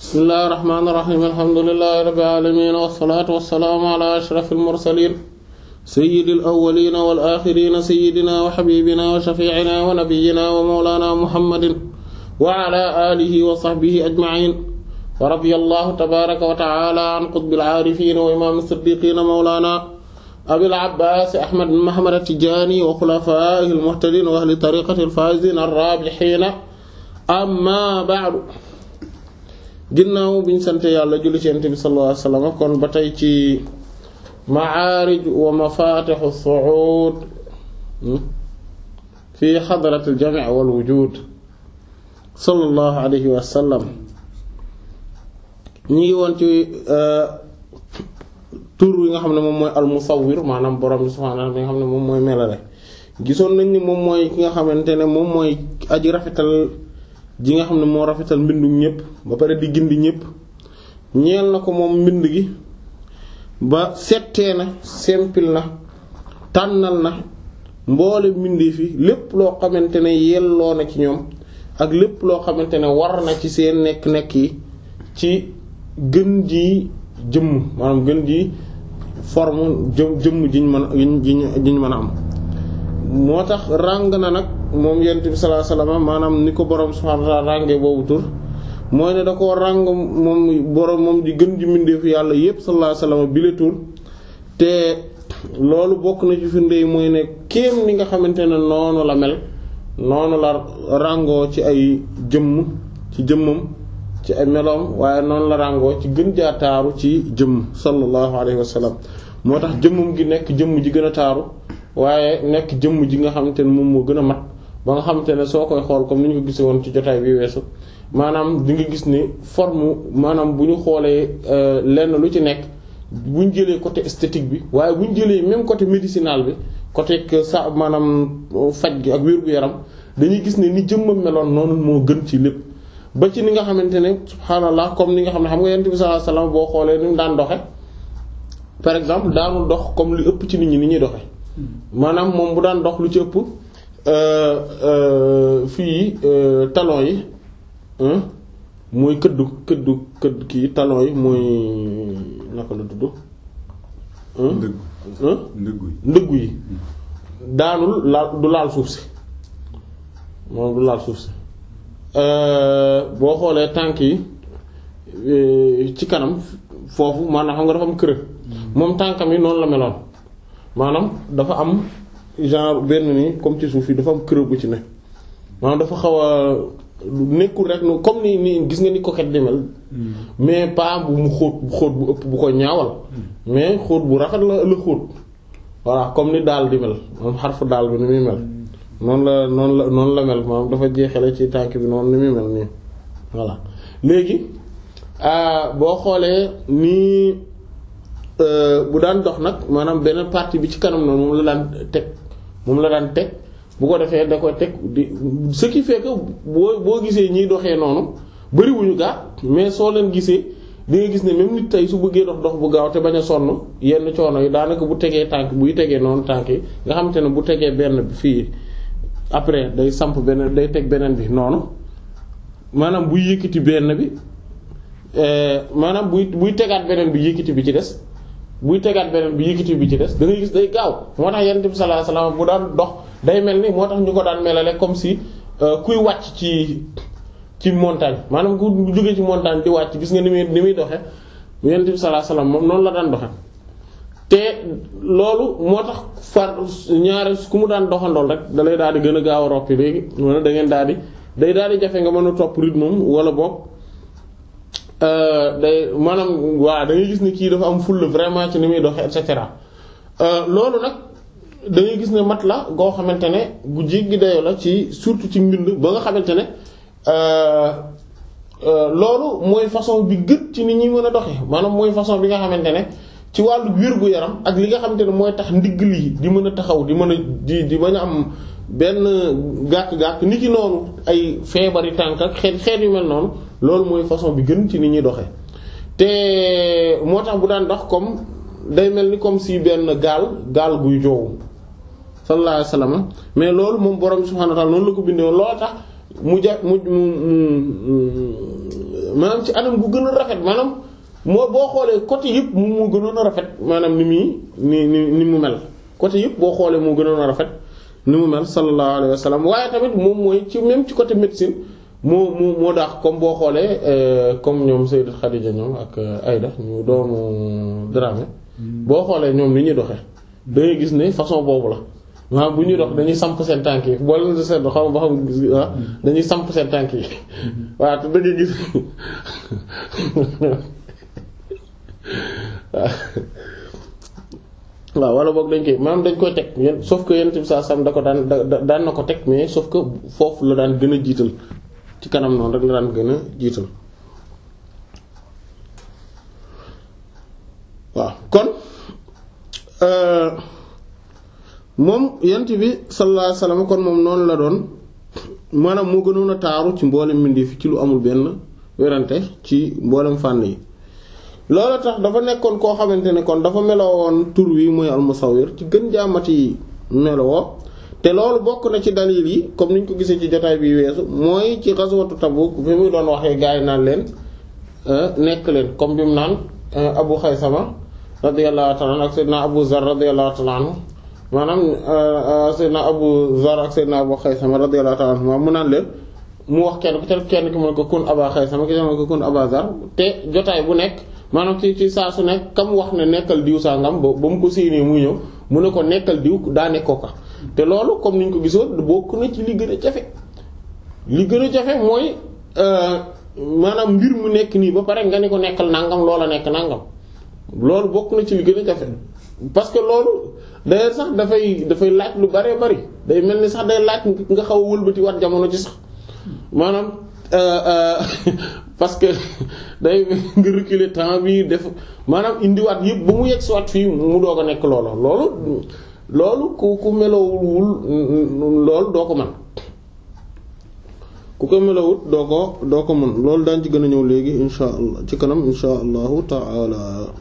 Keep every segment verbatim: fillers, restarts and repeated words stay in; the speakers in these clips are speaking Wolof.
bismillahir rahmanir rahim alhamdulillahi rabbil alamin wassalatu wassalamu ala ashrafil mursalin sayyidil awwalin wal akhirin sayyidina wa habibina wa shafi'ina wa nabiyyina wa mawlana muhammadin wa ala alihi wa sahbihi ajma'in wa radiyallahu tabaraka wa ta'ala an qutbil arifin wa imam as-siddiqin mawlana abil abbas ahmad bin muhammad at-tijani wa khulafaihi al-muhtadin wa ahli tariqati al-faizin ar-rabihin amma ba'du. ginnaaw bi ñu sant yàlla julli ci Yonent bi sallallahu alayhi wasallam kon ba tey ci ma'aarij wa mafaatixu su'uud fi xadratil jamii' wal wujuud sallallahu alayhi wa sallam ñu ngi woon ci tur yi nga xam ne moom mooy al musawwir maanaam borom bi subhaanahu wa ta'aala bi nga xam ne moom mooy melale gisoon nañ ni moom mooy ki nga xamante ne moom mooy aji rafetal ji nga xam ne moo rafetal mbindum ñëpp ba pare di gindi ñëpp ñeel na ko moom mbind gi ba settee na sempil na tànnal na mboole mbindee fi lépp loo xamante ne yelloo na ci ñoom ak lépp loo xamante ne war na ci seen nekk-nekk yi ci gën ji jëmm maanaam gën ji forme jëm jëmm jiñ mën a jiñ mën a am moo tax ràng na nag moom Yonent bi sallallahu alayhi wasallam maanaam ni ko borom subhaanahu wa ta'aala ràngee boobu tur mooy ne da koo ràng moom borom moom di gën ji mbindeefu yàlla yépp sallallahu alayhi wasallam bi la tur te loolu bokk na ci firnde yi mooy ne kéem ni nga xamante ne noonu la mel noonu la ràngoo ci ay jëmm ci jëmmam ci ay meloom waaye noonu la ràngoo ci gën jaa taaru ci jëmm sallallahu alayhi wasallam moo tax jëmmam gi nekk jëmm ji gën a taaru waaye nekk jëmm ji nga xamante ne moom moo gën a mat ba nga xamante ne soo koy xool comme ni ñu ko gisee woon ci jotaay bi weesu maanaam di nga gis ni forme maanaam bu ñu xoolee lenn lu ci nekk bu ñu jëlee côté esthétique bi waaye bu ñu jëlee même côté médicinal bi côté sa maanaam faj gi ak wér-gu-yaram dañuy gis ne ni jëmmam meloon noonu moo gën ci lépp ba ci ni nga xamante ne subhaanallah comme ni nga xam ne xam nga Yonent bi sallallahu alayhi wasallam boo xoolee ni mu daan doxe par exemple daanul dox comme li ëpp ci nit ñi ni ñuy doxe maanaam moom bu daan dox lu ci ëpp fii talon yi mooy këddu këddu këdd kii talon yi mooy naka la tudd ndëggu ndëggu yi daanul laal du laal suuf si moom du laal suuf si boo xoolee tànk yi ci kanam foofu maanaam xam nga dafa am kërëg moom tànkam yi noonu la meloon maanaam dafa am genre benn nii comme ci suuf yi dafa am kërëb bu ci ne maanaam dafa xaw a nekkul rek nu comme ni ni gis nga ni coquette di mel mais pas bu mu xóot bu xóot bu ëpp bu ko ñaawal mais xóot bu rafet la la xóot voilà comme ni daal di mel moom xarfu daal bi ni muy mel noonu la noonu la noonu la mel maanaam dafa jeexale ci tànk bi noonu ni muy mel nii voilà léegi boo xoolee nii bu daan dox nag maanaam beneen partie bi ci kanam noonu moom la daan teg moom la daan teg bu ko defee da koy teg di ce qui fait que boo boo gisee ñiy doxee noonu bariwuñu gaa mais soo leen gisee di nga gis ne même nit tey su bëggee dox dox bu gaaw te bañ a sonn yenn coono yi daanaka bu tegee tànk buy tegee noonu tànk yi nga xamante ne bu tegee benn bi fii après day samp beneen day teg beneen bi noonu maanaam buy yëkkati benn bi maanaam buy buy tegaat beneen bi yëkkati bi ci des buy tegaat beneen bi yëkkati bi ci des da ngay gis day gaaw moo tax Yonent bi sallallahu alayhi wasallam bu daan dox day mel ni moo tax ñu ko daan melale comme si kuy wàcc ci ci montagne maanaam ku jógee ci montagne di wàcc gis nga ni muy ni muy doxe Yonent bi sallallahu alayhi wasallam moom noonu la daan doxe te loolu moo tax far ñaare ku mu daan doxandool rek da lay daal di gën a gaaw a roppi léegi wala da ngeen daal di day daal di jafe nga mën a topp rythme moom wala boog day maanaam waa da ngay gis ne kii dafa am fulla vraiment ci ni muy doxe et cetera loolu nag da ngay gis ne mat la goo xamante ne gu jéggi dayoo la ci surtout ci mbind ba nga xamante ne loolu mooy façon bi gën ci ni ñuy mën a doxe maanaam mooy façon bi nga xamante ne ci wàllu wér-gu-yaram ak li nga xamante ne mooy tax ndigg lii di mën a taxaw di mën a di di bañ a am benn gàkk-gàkk nit ki noonu ay feebari tànk ak xeet xeet yu mel noonu loolu mooy façon bi gën ci ni ñuy doxee te moo tax bu daan dox comme day mel ni comme si benn gaal gaal guy joowu sallallahu alayhi wasallam mais loolu moom borom subhanahu wa ta'ala noonu la ko bindee woon loolu tax mu ja mu mu maanaam ci anam gu gën a rafet maanaam moo boo xoolee côté yëpp moom moo gënoon a rafet maanaam ni muy ni ni ni mu mel côté yëpp boo xoolee moo gënoon a rafet ni mu mel sallallahu alayhi wa sallam waaye tamit moom mooy ci même ci côté médecine moo moo moo daax comme boo xoolee comme ñoom Sayyidat Khadija ñoom ak Aïda ñu doomu Dramé boo xoolee ñoom ni ñuy doxee da ngay gis ne façon boobu la maanaam bu ñuy dox dañuy samp seen tànk yi boo leen di seetlu xam ba xam gis dañuy samp seen tànk yi waaw te da ngay gis waaw wala boog dañ koy maanaam dañ koy teg yéen sauf que yéen tamit saa sam da ko daan da daan na ko teg mais sauf que foofu la daan gën a jiital ci kanam noonu rek la daan gën a jiital waaw kon moom yent bi sallallahu alayhi wasallam kon moom noonu la doon maanaam moo gënoon a taaru ci mboolem mbindeef ci lu amul benn werante ci mboolem fànn yi loolu tax dafa nekkoon koo xamante ne kon dafa meloo woon tur wi mooy al-Musawwir ci gën jaamati meloo te loolu bokk na ci dalil yi comme niñ ko gisee ci jotaay bi weesu mooy ci ghazwatu Tabuk bi muy doon waxee gaay naan leen nekk leen comme bi mu naan Abu Khaysama radiyallahu ta'ala ak Seydina Abu Zar radiyallahu ta'ala anhu maanaam Seydina Abu Zar ak Seydina Abu Khaysama radiyallahu ta'ala anhu mu naan leen mu wax kenn ku kenn ki mu ne ko kun Aba Khaysama ki ne ko kun Aba Zar te jotaay bu nekk maanaam ci ci saa su nekk kam wax ne nekkal diw sangam ba ba mu ko séenee muy ñëw mu ne ko nekkal diw daa nekkoo ka te loolu comme niñ ko gisoon bokk na ci li gën a jafe li gën a jafe mooy maanaam mbir mu nekk nii ba pare nga ne ko nekkal nangam loola nekk nangam loolu bokk na ci li gën a jafe parce que loolu d'ailleurs sax dafay dafay laaj lu baree bari day mel ni sax day laaj nga xaw a wëlbati wat jamono ci sax maanaam parce que day nga reculer temps bi def maanaam indiwaat yëpp ba mu yegg si waat fii mu doog a nekk loola loolu loolu ku ku melowul loolu doo ko mën ku ko melowut doo ko doo ko mën loolu daan ci gën a ñëw léegi insha allah ci kanam insha allahu taala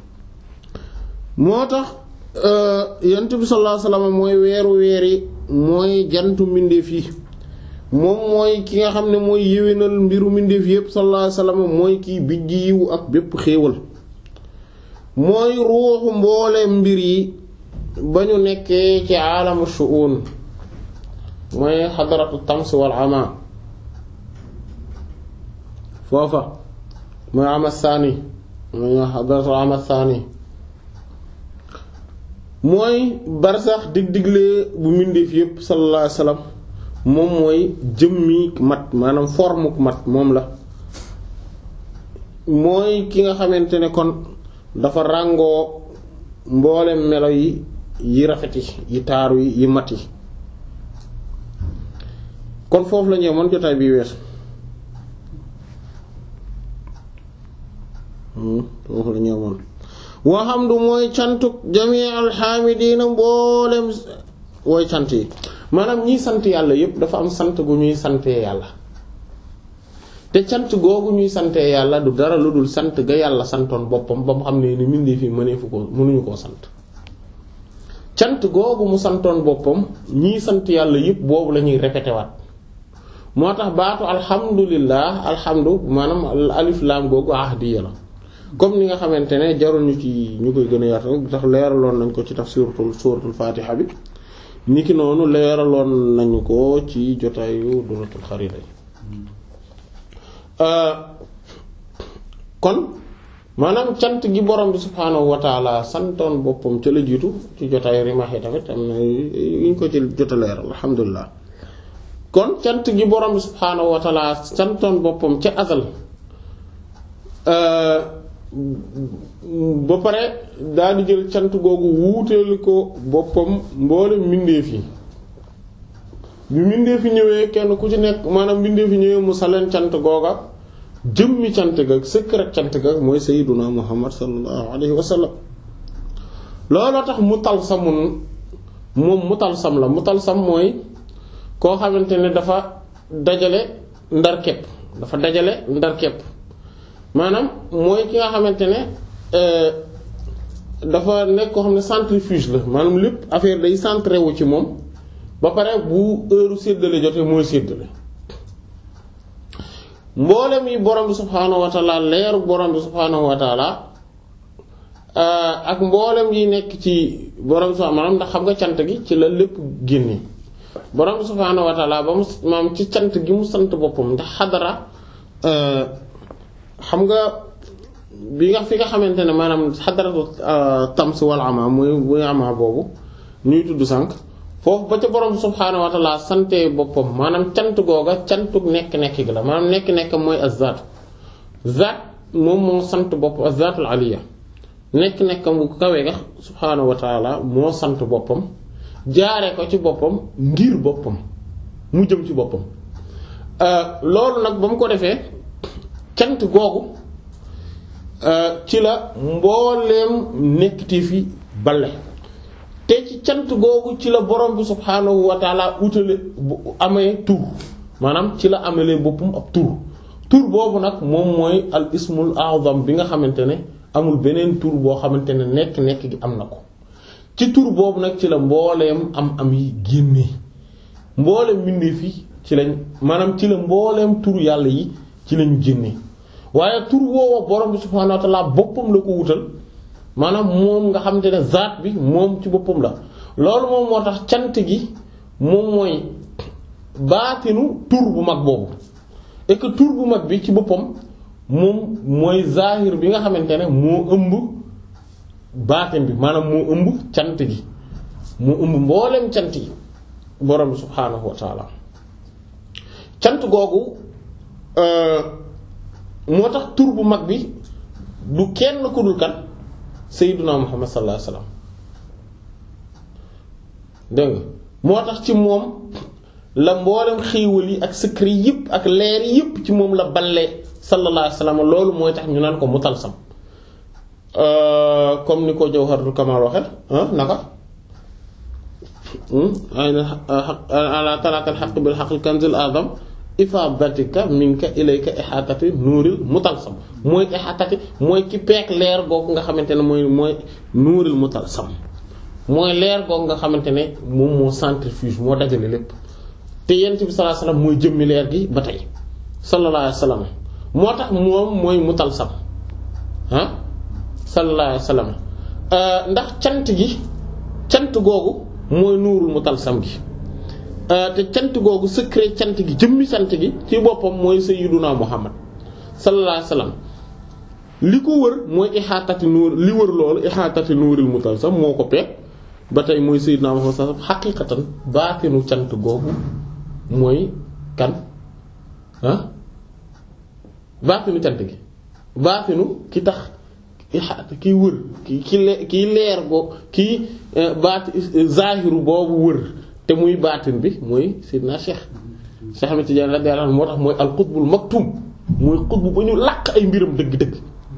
moo tax yonent bi sallallahu alayhi wasallam mooy weeru weer yi mooy jantu mbindeef yi moom mooy ki nga xam ne mooy yéwénal mbiru mbindeef yépp sallallahu alayhi wasallam mooy kii bijji yiwu ak bépp xéewal mooy ruuxu mboole mbir yi ba ñu nekkee ci aalamu shu'un mooy xadaratu tams wal ama foofa mooy ama saani mooy xadaratu ama saani mooy barsax dig-diglee bu mbindeef yépp sallallahu alayhi wasallam moom mooy jëmmi mat maanaam forme mat moom la mooy ki nga xamante ne kon dafa ràngoo mboolem melo yi yi rafet yi yi taaru yi yi mat yi kon foofu la ñëw man jotaay bi weesu foofu la ñëw man waxamdu mooy cantuk jamii alxaamidiina mboolem wooy cant yi maanaam ñiy sant yàlla yépp dafa am sant gu ñuy santee yàlla te cant googu ñuy santee yàlla du dara lu dul sant ga yàlla santoon boppam ba mu xam ne ni mbindee fi mëneefu ko mënuñu koo sant cant googu mu santoon boppam ñiy sant yàlla yépp boobu la ñuy répété waat moo tax baatu alhamdulillah alhamdu maanaam alif lam googu ahdiya la comme ni nga xamante ne jarul ñu ci ñu koy gën a yaatal tax leeraloon nañ ko ci tafsiratul suratul fatiha bi niki noonu leeraloon nañu ko ci jotaayu duratul xarida yi kon maanaam cant gi borom bi subhaanahu wa taala santoon boppam ca la jiitu ci jotaayu rimaax yi tamit am na yuñ ko ci jota leeral alhamdulilah kon cant gi borom bi subhaanahu wa taala santoon boppam ca azal ba pare daal di jël cant googu wuuteel ko boppam mboole mbindeef yi bi mbindeef yi ñëwee kenn ku ci nekk maanaam mbindeef yi ñëwee mu saleen cant googa jëmmi cant ga secret cant ga mooy sayyiduna muhammad sallallahu alayhi wa sallam looloo tax mutalsamun moom mutalsam la mutalsam mooy koo xamante ne dafa dajale ndar kepp dafa dajale ndar kepp maanaam mooy ki nga xamante ne dafa nekk koo xam ne centrifuge la maanaam lépp affaire day centré wu ci moom ba pare bu heure séddale jotee mooy séddale mboolem yi borom bi subhaanahu wa taala leeru borom bi subhaanahu wa taala ak mboolem yi nekk ci borom bi maanaam ndax xam nga cant gi ci la lépp génne borom bi subhaanahu wa taala ba mu maam ci cant gi mu sant boppam ndax xadara xam nga bi nga fi nga xamante ne maanaam xadaratu tams wal ama muy muy ama boobu ñuy tudd sànq foofu ba ca borom subhaanahu wa ta'ala sante boppam maanaam cant googa cantuk nekk-nekk gi la maanaam nekk-nekk mooy az-zaat zaat moom moo sant bopp az-zaatul aliya nekk-nekk bu kawe ga subhaanahu wa ta'ala moo sant boppam jaare ko ci boppam ngir boppam mu jëm ci boppam loolu nag ba mu ko defee cant googu ci la mbooleem nekkiti fi bale te ci cant googu ci la borom bi subhaanahu wa taala utale amee tur maanaam ci la amelee boppam ab tur tur boobu nag moom mooy al ismul a'zam bi nga xamante ne amul beneen tur boo xamante ne nekk-nekk gi am na ko ci tur boobu nag ci la mbooleem am am yi génnee mbooleem mbindeef yi ci lañ maanaam ci la mbooleem tur yàlla yi ci lañu génnee waaye tur woowa borom bi subhaanahu wa ta'ala boppam la ko wutal maanaam moom nga xamante ne zaat bi moom ci boppam la loolu moom moo tax cant gi moom mooy baatinu tur bu mag boobu et que tur bu mag bi ci boppam moom mooy zahir bi nga xamante ne moo ëmb baatin bi maanaam moo ëmb cant gi moo ëmb mboolem cant yi borom bi subhaanahu wa ta'ala cant googu moo tax tur bu mag bi du kenn ku dul kan sayyiduna Muhammad sallallahu alayhi wasallam dégg nga moo tax ci moom la mboolem xéewal yi ak secret yëpp ak leer yëpp ci moom la balle sallallahu alayhi wasallam loolu mooy tax ñu naan ko mutalsam comme ni ko Jawharatul Kamal waxe naka ala talakal haqq bil haqqil kanzil azam ifadatika minka ilayka ihatati nuuril mutalsam mooy ihatati mooy ki peek leer googu nga xamante ne mooy mooy nuuril mutalsam mooy leer googu nga xamante ne moom moo centrifuge moo dajale lépp te yonent bi sallallahu alayhi wasallam mooy jëmmi leer gi ba tey sallallahu alayhi wasallam moo tax moom mooy mutalsam ah sallallahu alayhi wasallam ndax cant gi cant googu mooy nuurul mutalsam gi te cant googu secret cant gi jëmmi cant gi ci boppam mooy sayyiduna Muhammad sallallahu alayhi wasallam li ko wër mooy ihaatati nuur li wër loolu ihaatati nuuril mutalsam moo ko peeg ba tey mooy sayyiduna Muhammad sallallahu alayhi wasallam xaqiiqatan baatinu cant googu mooy kan ah baatinu cant gi baatinu ki tax ihaata kiy wër ki ki kiy leer go kiy baat zahiru boobu wër te muy baatin bi mooy Seydina Cheikh Cheikh Ahmed Tidiane radiyallahu anhu moo tax mooy al-qutbul maktum mooy qutb ba ñu làq ay mbiram dëgg-dëgg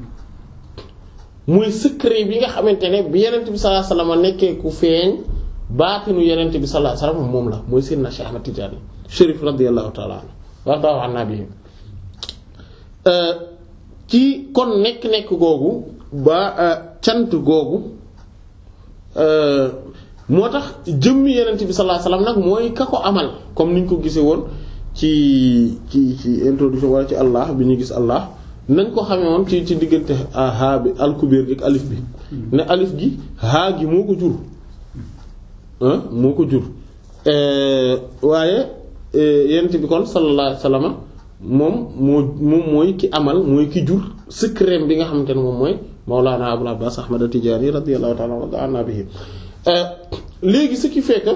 mooy secret bi nga xamante ne bi Yonent bi sallallahu alayhi wasallam nekkee ku feeñ baatinu Yonent bi sallallahu alayhi wasallam moom la mooy Seydina Cheikh Ahmed Tidiane Chérif radiyallahu ta'ala anhu warda an nabi ci kon nekk-nekk googu ba cant googu moo tax jëmmi Yonent bi sallallahu alayhi wasallam nag mooy ka ko amal comme niñ ko gisee woon ci ci ci introduction wala ci Allah bi ñu gis Allah nañ ko xamee woon ci ci diggante haa bi alkubeer gi ak alif bi ne alif gi haa gi moo ko jur moo ko jur waaye Yonent bi kon sallallahu alayhi wasallam moom moo moom mooy ki amal mooy ki jur secret bi nga xamante ne moom mooy Mawlana Abul Abbas Ahmad At-Tijani radiyallahu ta'ala anhu bihi léegi ce qui fait que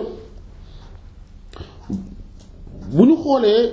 bu ñu xoolee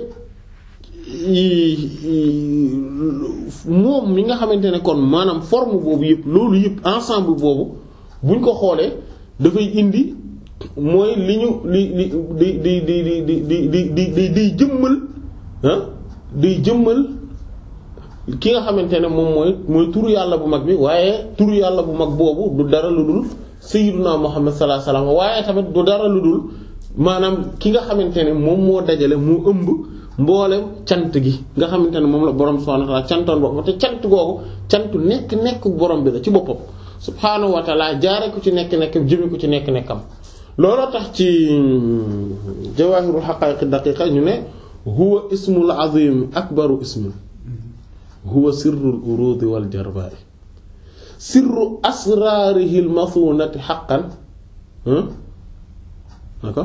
moom mi nga xamante ne kon maanaam forme boobu yëpp loolu yëpp ensemble boobu bu ñu ko xoolee dafay indi mooy li ñu li li di di di di di di di di di jëmmal ah di jëmmal ki nga xamante ne moom mooy mooy turu yàlla bu mag bi waaye turu yàlla bu mag boobu du dara lu dul sayyiduna Muhammad sallallahu alayhi wasallam waaye tamit du dara lu dul maanaam ki nga xamante ne moom moo dajale moo ëmb mboolem cant gi nga xamante ne moom la borom subhaanahu wa ta'ala cantoon boppam te cant googu cantu nekk nekk borom bi la ci boppam subhaanahu wa ta'ala jaare ko ci nekk nekk jëme ko ci nekk nekkam looloo tax ci jawaahirul haqaa'iq daqiiqa ñu ne huwa ismul azim akbaru ismin huwa sirrul urudi wal jarba'i sirru asrarihil masunati haqqan naka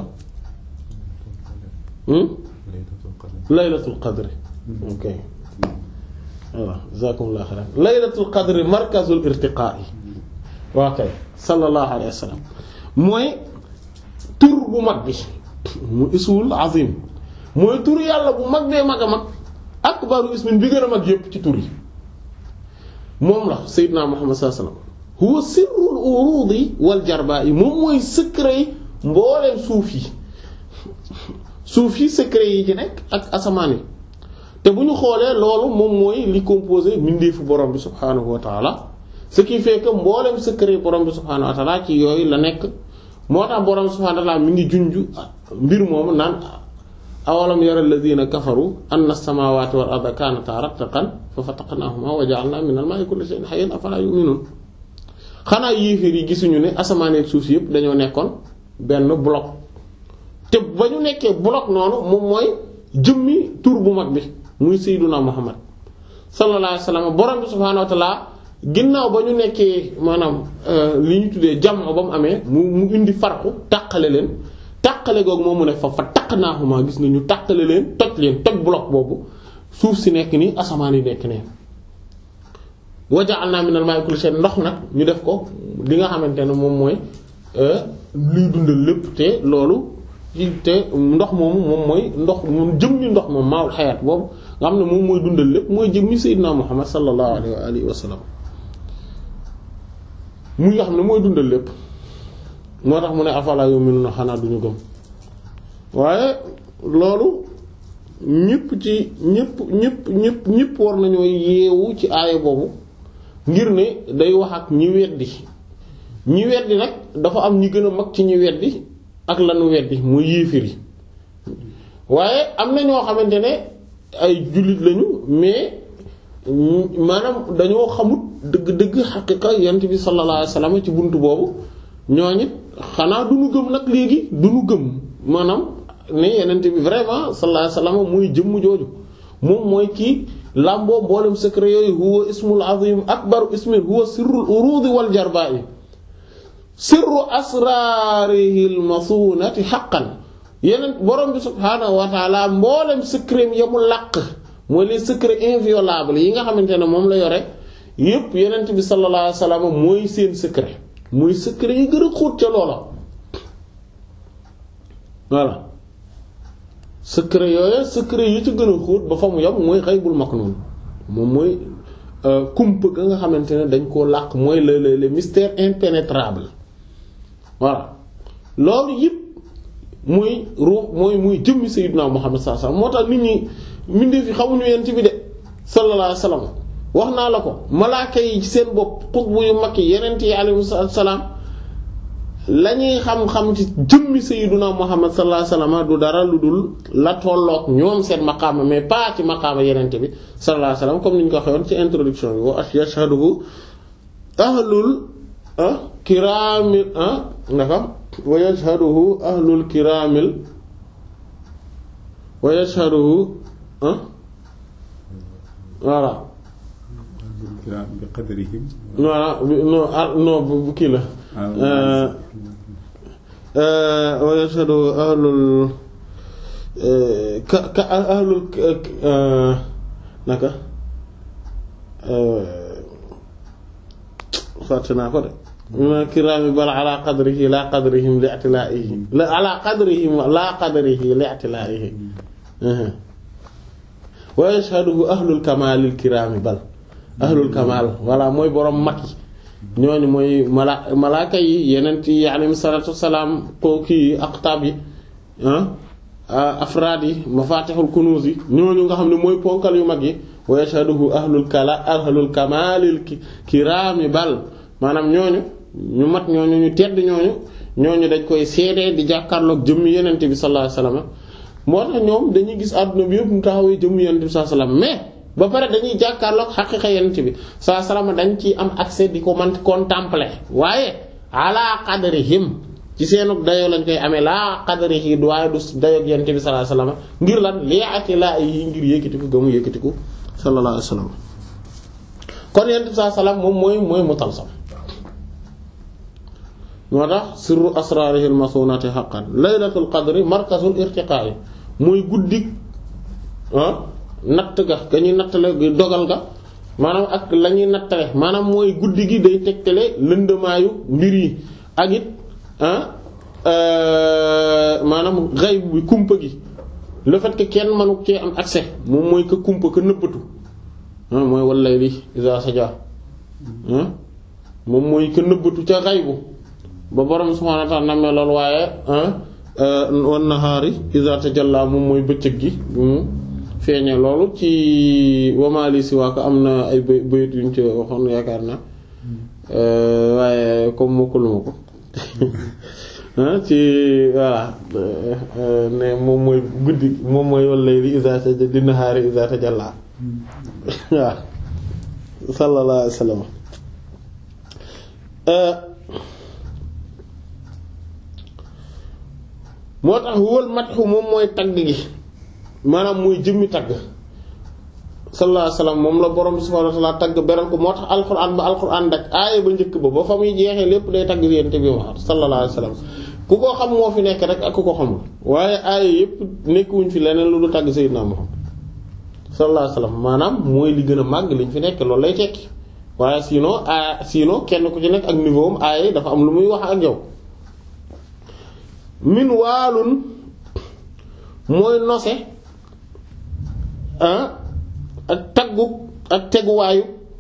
laylatul qadri ok voilà jazakumullahu khairan laylatul qadri markazul irtiqa'i waa kay sallallahu alayhi wa sallam mooy tur bu mag bi mu ismul azim mooy tur yàlla bu mag bee mag a mag akbaru ismin bi gën a mag yépp ci tur yi moom la Seydina Muhammad sallallahu alayhi wasallam huwa sirrul urudi wal jarba'i moom mooy secret mbooleem suuf yi suuf yi secret yi ci nekk ak asamaan yi te bu ñu xoolee loolu moom mooy li composé mbindeefu borom bi subhaanahu wa ta'ala ce qui fait que mbooleem secret borom bi subhaanahu wa ta'ala ci yooyu la nekk moo tax borom subhaanahu wa ta'ala mi ngi junj mbir moomu naan awalam yara alladhina kafaru anna as-samawati wal arda kanata ratqan fa fataqnahuma wa ja'alna min al-ma'i kulli shay'in hayyin afala yu'minun xanaa yéeféer yi gisuñu ne asamaan ak suuf si yëpp dañoo nekkoon benn bloc te ba ñu nekkee bloc noonu moom mooy jëmmi tur bu mag bi muy sayyiduna Muhammad sallallahu alayhi wasallam borom bi subhaanahu wa ta'ala ginnaaw ba ñu nekkee maanaam li ñu tuddee jamono ba mu amee mu mu indi farqu tàqale leen tàqale googu moom mu ne fa fa taqnaahuma gis nga ñu tàqale leen toj leen toj bloc boobu suuf si nekk nii asamaan yi nekk nee wa ja'alna minal maa'i kulli shay'in ndox nag ñu def ko li nga xamante ne moom mooy luy dundal lépp te loolu te ndox moomu moom mooy ndox moom jëmmi ndox moom maawul xayaat boobu nga xam ne moom mooy dundal lépp mooy jëmmi sayyidina Muhammad sallallahu alayhi wa alihi wa sallam muy nga xam ne mooy dundal lépp moo tax mu ne afala yu'minuna xanaa duñu gëm waaye loolu ñëpp ci ñëpp ñëpp ñëpp ñëpp war nañoo yeewu ci aaya boobu ngir ne day wax ak ñi weddi ñi weddi nag dafa am ñi gën a mag ci ñi weddi ak lanu weddi muy yéefir yi waaye am na ñoo xamante ne ay jullit lañu mais maanaam dañoo xamut dëgg-dëgg xaqiqa yonent bi sallallahu alayhi wasallam ci buntu boobu ñooñu xanaa du ñu gëm nag léegi du ñu gëm maanaam ne yonent bi vraiment sallallahu alayhi wasallam muy jëmm jooju moom mooy kii làmboo mboolem secret yooyu huwa ismul azim akbaru ismin huwa sirrul urudi wal jarba'i sirru asrarihil masunati haqqan yeneen borom bi subhaanahu wa ta'ala mboolem secret ya mu làq mooy les secrets inviolables yi nga xamante ne moom la yore yépp yonent bi sallallahu alayhi wasallam mooy seen secret muy secret yi gën a xóot ca loola voilà secret yooyu secret yi ci gën a xóot ba fa mu yam mooy ghaybul maknun moom mooy kumpa ga nga xamante ne dañ koo làq mooy le le le mystère impénétrable voilà loolu yëpp muy ruux mooy muy jëmmi sayyidina Muhammad sallallahu alayhi wasallam moo tax nit ñi mbindeef fi xamuñu yent bi de sallallahu alayhi wasallam wax naa la ko malaaka yi ci seen bopp xutbu yu mag yi yeneen yi alayhi salaam la ñuy xam-xam ci jëmmi sayyiduna Muhammad sallallahu alayhi wasallam du dara lu dul la tolloog ñoom seen maqaama mais pas ci maqaama yeneen bi sallallahu alayhi wasallam comme ni ñu ko waxee woon ci introduction bi wa yashhaduhu ahlul kiraamil naka wa yashhaduhu ahlul kiraamil wa yashhaduhu voilà bi qadrihim voilà non non bu kii la wa yashhadu ahlul ka ka ahlul naka fàtte naa ko de ma kiraami bal ala qadrihi la qadrihim li i'tilaihi la ala qadrihim la qadrihi li i'tilaihi wa yashhaduhu ahlul kamalil kiraami bal ahlul kamal walla mooy borom mat yi ñooñu mooy mala malaaka yi yeneen yi alayhi salaatu wassalaam ko kii aqtaab yi afraad yi mafatihul kunuz yi ñooñu nga xam ne mooy ponkal yu mag yi wa yashhaduhu ahlul kala ahlul kamalil kiraami bal maanaam ñooñu ñu mat ñooñu ñu tedd ñooñu ñooñu dañ koy seedee di jàkkaarloog jëmm yeneen bi sallallahu alayhi wasallam moo tax ñoom dañuy gis àdduna bi yëpp mu taxawee jëmm yeneen bi sallallahu alayhi wasallam mais ba pare dañuy jàkkaarloog xaqiiqa yenent bi sallallahu alayhi wasallam dañ ci am accès di ko man contempler waaye ala qadrihim ci seenug dayoo lañ koy amee laa qadrihi du waaye du dayoog yonent bi sallallahu alayhi wasallam ngir lan li'ati laa yi ngir yëkkatiku gamu yëkkatiku sallallahu alayhi wasallam kon yonent bi sallallahu alayhi wasallam moom mooy mooy mutalsam moo tax sirru asrarihi al-masunati haqqan laylatul qadri markazul irtiqa'i mooy guddik ah natt ga ga ñuy nattale dogal ga maanaam ak la ñuy nattale maanaam mooy guddi gi day tegtale lëndëmaayu mbir yi ak it ah maanaam xayb bi kumpa gi le fait que kenn mënu cee am accès moom mooy que kumpa que nëbbatu ah mooy wallayli iza saja ah moom mooy que nëbbatu ca xaybu ba borom subhaanahu wa ta'aala namee loolu waaye wan nahaari iza tajalla moom mooy bëccëg gi feeñee loolu ci wamaali si waa ko am na ay bay bayit yuñ ci waxoon yaakaar na waaye comme mokkaluma ko ci voilà ne moom mooy guddi moom mooy wallayli iza tajalla di nahaari iza tajalla waaw sallallahu alayhi wa sallam moo tax wël matxu moom mooy tagg gi maanaam mooy jëmmi tagg sallallahu alayhi wasallam moom la borom subhanahu wa ta'ala tagg beral ko moo tax alquran ba alquran dak aaya ba njëkk ba ba fa muy jeexee lépp day tagg yonent bi Muhammad sallallahu alayhi wasallam ku ko xam moo fi nekk rek ak ku ko xamul waaye aaya yépp nekkuñ fi leneen lu du tagg sayyidina Muhammad sallallahu alayhi wasallam maanaam mooy li gën a màgg liñ fi nekk loolu lay tekki waaye sinon aaya sinon kenn ku ci nekk ak niveau am aaya dafa am lu muy wax ak yow min waalun mooy nose ak taggu ak teguwaayu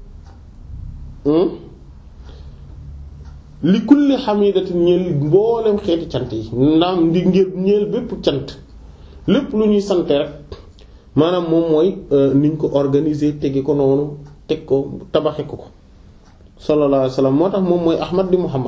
li kulli xamidatin ñeel mboolem xeeti cant yi ndaam ndi ngir ñeel bépp cant lépp lu ñuy sante rek maanaam moom mooy niñ ko organiser tegi ko noonu teg ko tabaxe ko ko sallallahu alayhi wasallam moo tax moom mooy Ahmad di Muhammad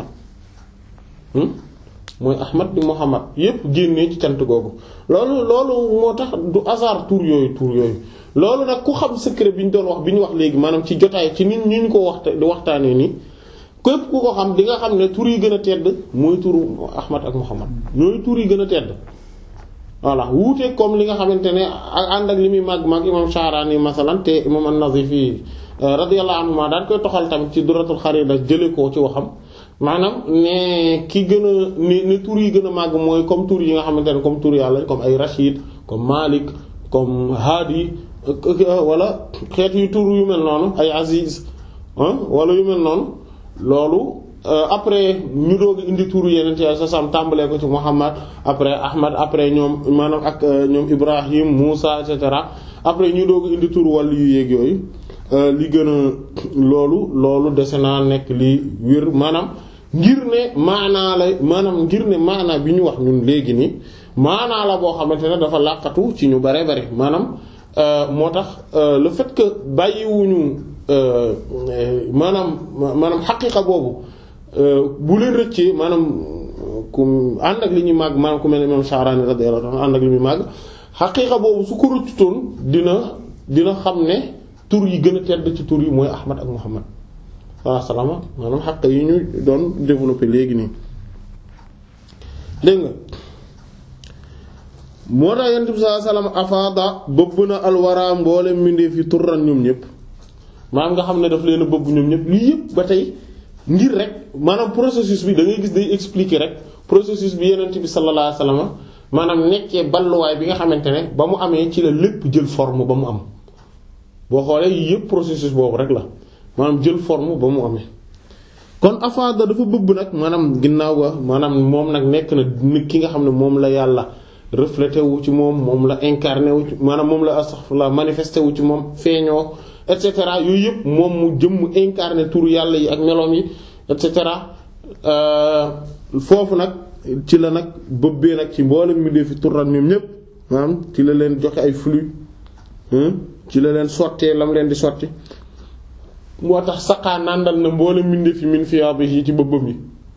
mooy Ahmad di Muhammad yépp génnee ci cant googu loolu loolu moo tax du hasard tur yooyu tur yooyu loolu nag ku xam secret bi ñu doon wax bi ñu wax léegi maanaam ci jotaay ci nit ñi ñu ko waxta di waxtaanee nii képp ku ko xam di nga xam ne tur yi gën a tedd mooy turu Ahmad ak Muhammad ñooy tur yi gën a tedd voilà wuute comme li nga xamante ne ak ànd ak li muy màgg màgg imam Sha'rani masalan te imam an-Nazifi radiyallahu anhu ma daan koy toxal tamit ci Duratul Kharida jële ko ci waxam maanaam ne ki gën a ni ni tur yi gën a màgg mooy comme tur yi nga xamante ne comme tur yàlla comme ay Rashid comme Malik comme Hadi wala xeet yu tur yu mel noonu ay Aziz wala yu mel noonu loolu après ñu doog indi tur yeneen ci sa sam tàmbalee ko ci Muhammad après Ahmad après ñoom maanaam ak ñoom Ibrahim Moussa et cetera après ñu doog indi tur wàllu yu yéeg yooyu li gën a loolu loolu dese naa nekk li wér maanaam ngir ne maanaa la maanaam ngir ne maanaa bi ñu wax ñun léegi nii maanaa la boo xamante ne dafa làqatu ci ñu bare bare maanaam moo tax le fait que bàyyiwuñu maanaam maanaam xaqiiqa boobu bu leen rëccee maanaam ku ànd ak li ñuy màgg maanaam ku mel ne imam Sha'rani radiyallahu anhu ànd ak li ñuy màgg xaqiiqa boobu su ko rëccutoon dina dina xam ne tur yi gën a tedd ci tur yi mooy Ahmad ak Muhammad sallallahu alayhi wasallam maanaam xaq yi ñu doon développer léegi nii dégg nga moo tax yonent bi sallallahu alayhi wasallam afaada bëbb na alwara mboole mbindeef yi turran ñoom ñëpp maanaam nga xam ne daf leen a bëbb ñoom ñëpp lii yëpp ba tey ngir rek maanaam processus bi da ngay gis day expliquer rek processus bi yonent bi sallallahu alayhi wasallam maanaam nekkee balluwaay bi nga xamante ne ba mu amee ci la lépp jël forme ba mu am boo xoolee yii yëpp processus boobu rek la maanaam jël forme ba mu amee kon afaada dafa bëbb nag maanaam ginnaaw ga maanaam moom nag nekk na nit ki nga xam ne moom la yàlla reflété wu ci moom moom la incarné wu ci maanaam moom la astaghfirullah manifesté wu ci moom feeñoo et cetera yooyu yëpp moom mu jëm mu incarné turu yàlla yi ak meloom yi et cetera foofu nag ci la nag bëbbee nag ci mboolem mi def fi turan ñoom ñëpp maanaam ci la leen joxe ay flux ci la leen sottee lam leen di sotti moo tax saqaa nàndal na mboolem mbindeef yi min fiyaadihi ci bëbbam yi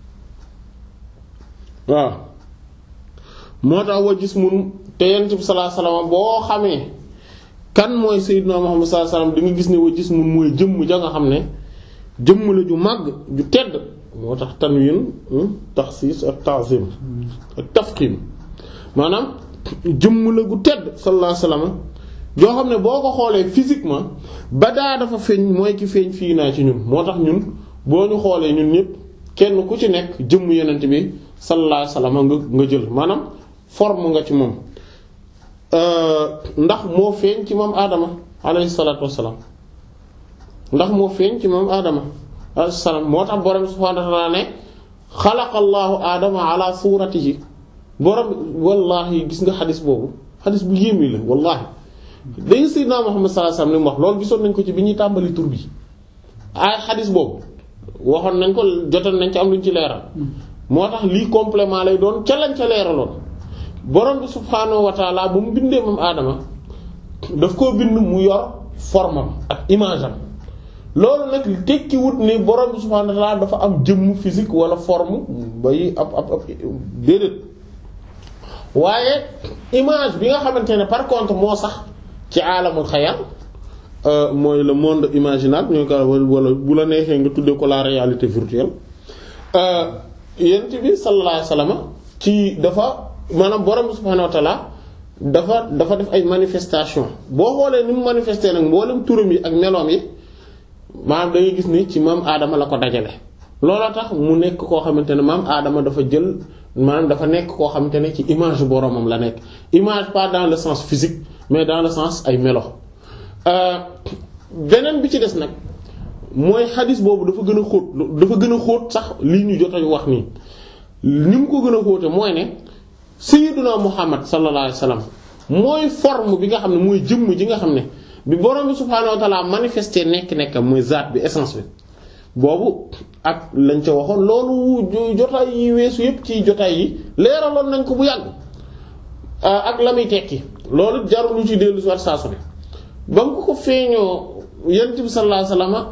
waaw moo tax wa jismun te yonent bi sallallahu alayhi wasallam boo xamee kan mooy sayyidina Muhammad sallallahu alayhi wasallam di nga gis ne wa jismun mooy jëmm ja nga xam ne jëmm la ju màgg ju tedd moo tax tanwin taxsiis ak ta'zim ak tafxim maanaam jëmm la gu tedd sallallahu alayhi wasallam joo xam ne boo ko xoolee physiquement badaa dafa feeñ mooy ki feeñ fii naa ci ñun moo tax ñun boo ñu xoolee ñun ñëpp kenn ku ci nekk jëmm yenent bi sallallahu alayhi wasallam nga nga jël maanaam forme nga ci moom ndax moo feeñ ci moom aadama alayhi salaatu wassalaam ndax moo feeñ ci moom aadama alayhi salaam moo tax borom subhaanahu wa ta'aala ne xalaqallahu aadama ala suuratihi borom wallaahi gis nga xadis boobu xadis bu yéeme la wallaahi day sayyidina Muhammad sallallahu alayhi wasallam li mu wax loolu gisoon nañ ko ci bi ñuy tàmbali tur bi ay xadis boobu waxoon nañ ko jotoon nañ ci am luñ ci leeral moo tax lii complément lay doon ca lañ ca leeraloon borom bi subhaanahu wa ta'aala bu mu bindee moom aadama daf koo bind mu yor formam ak image am loolu nag tekki wut ni borom bi subhaanahu wa ta'aala dafa am jëmm physique wala forme bay ab ab ab déedéet waaye image bi nga xamante ne par contre moo sax ci aalamul xayal mooy le monde imaginaire ñu ko wala bu la neexee nga tuddee ko la réalité virtuelle yent bi sallallahu alayhi wasallam ci dafa maanaam borom bi subhaanahu wa ta'aala dafa dafa def ay manifestation boo xoolee ni mu manifesté nag mboolem turam yi ak meloom yi maanaam da ngay gis ni ci maam aadama la ko dajale looloo tax mu nekk koo xamante ne maam aadama dafa jël maanaam dafa nekk koo xamante ne ci image boromam la nekk image pas dans le sens physique mais dans le sens ay melo beneen bi ci des nag mooy xadis boobu dafa gën a xóot dafa gën a xóot sax lii ñu jot a wax nii ni mu ko gën a xóote mooy ne sayyiduna Muhammad sallallahu alayhi wasallam mooy forme bi nga xam ne mooy jëmm ji nga xam ne bi borom bi subhaanahu wa ta'ala manifesté nekk-nekkam mooy zaat bi essence bi boobu ak lañ ca waxoon loolu jotaay yi weesu yépp ci jotaay yi leeraloon nañ ko bu yàgg ak la muy tekki loolu jarul ñu ci dellu soit saa su ne ba mu ko feeñoo yonent bi sallallahu alayhi wasallam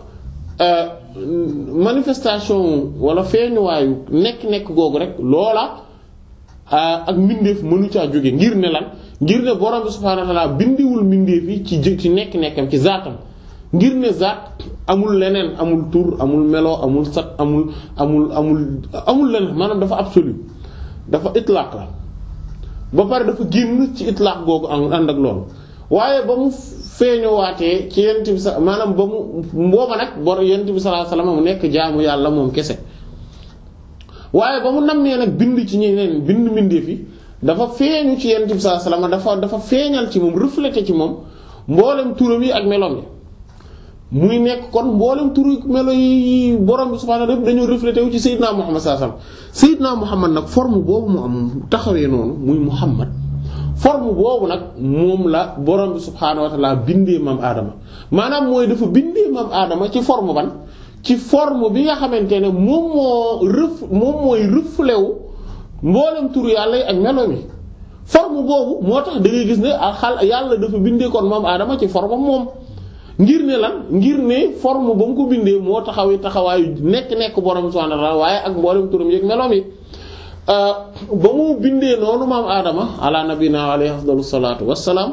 manifestation wala feeñuwaayu nekk-nekk googu rek loola ak mbindeef mënu caa jóge ngir ne lan ngir ne borom bi subhaanahu wa ta'ala bindiwul mbindeef yi ci jë ci nekk-nekkam ci zaatam ngir ne zaat amul leneen amul tur amul melo amul sat amul amul amul amul leneen maanaam dafa absolu dafa itlaq la ba pare dafa génn ci itlaq googu ànd ak loolu waaye ba mu feeñowaatee ci yent bi sa maanaam ba mu booba nag bor yent bi sallallahu alayhi wasallam mu nekk jaamu yàlla moom kese waaye ba mu nammee nag bind ci ñeneen bind mbindeef yi dafa feeñu ci yent bi sallallahu alayhi wasallam dafa dafa feeñal ci moom reflété ci moom mboolem turam yi ak meloom yi muy nekk kon mboolem turu melo yi borom bi subhaanahu wa ta'ala dañoo reflété wu ci Seydina Muhammad sallallahu alayhi wasallam Seydina Muhammad nag forme boobu mu am taxawee noonu muy Muhammad forme boobu nag moom la borom bi subhaanahu wa ta'ala bindee maam Adama maanaam mooy dafa bindee maam Adama ci forme ban ci forme bi nga xamante ne moom moo ref moom mooy reflet wu mboolem turu yàlla yi ak melo mi forme boobu moo tax da ngay gis ne xal yàlla dafa bindee kon maam Adama ci forme moom. ngir ne lan ngir ne forme ba mu ko bindee moo taxawee taxawaayu nekk-nekk borom subhaanahu wa ta'aala waaye ak mboolem turam yeeg meloom yi ba mu bindee noonu maam Adama ala nabina alayhi afdalu salaatu wassalaam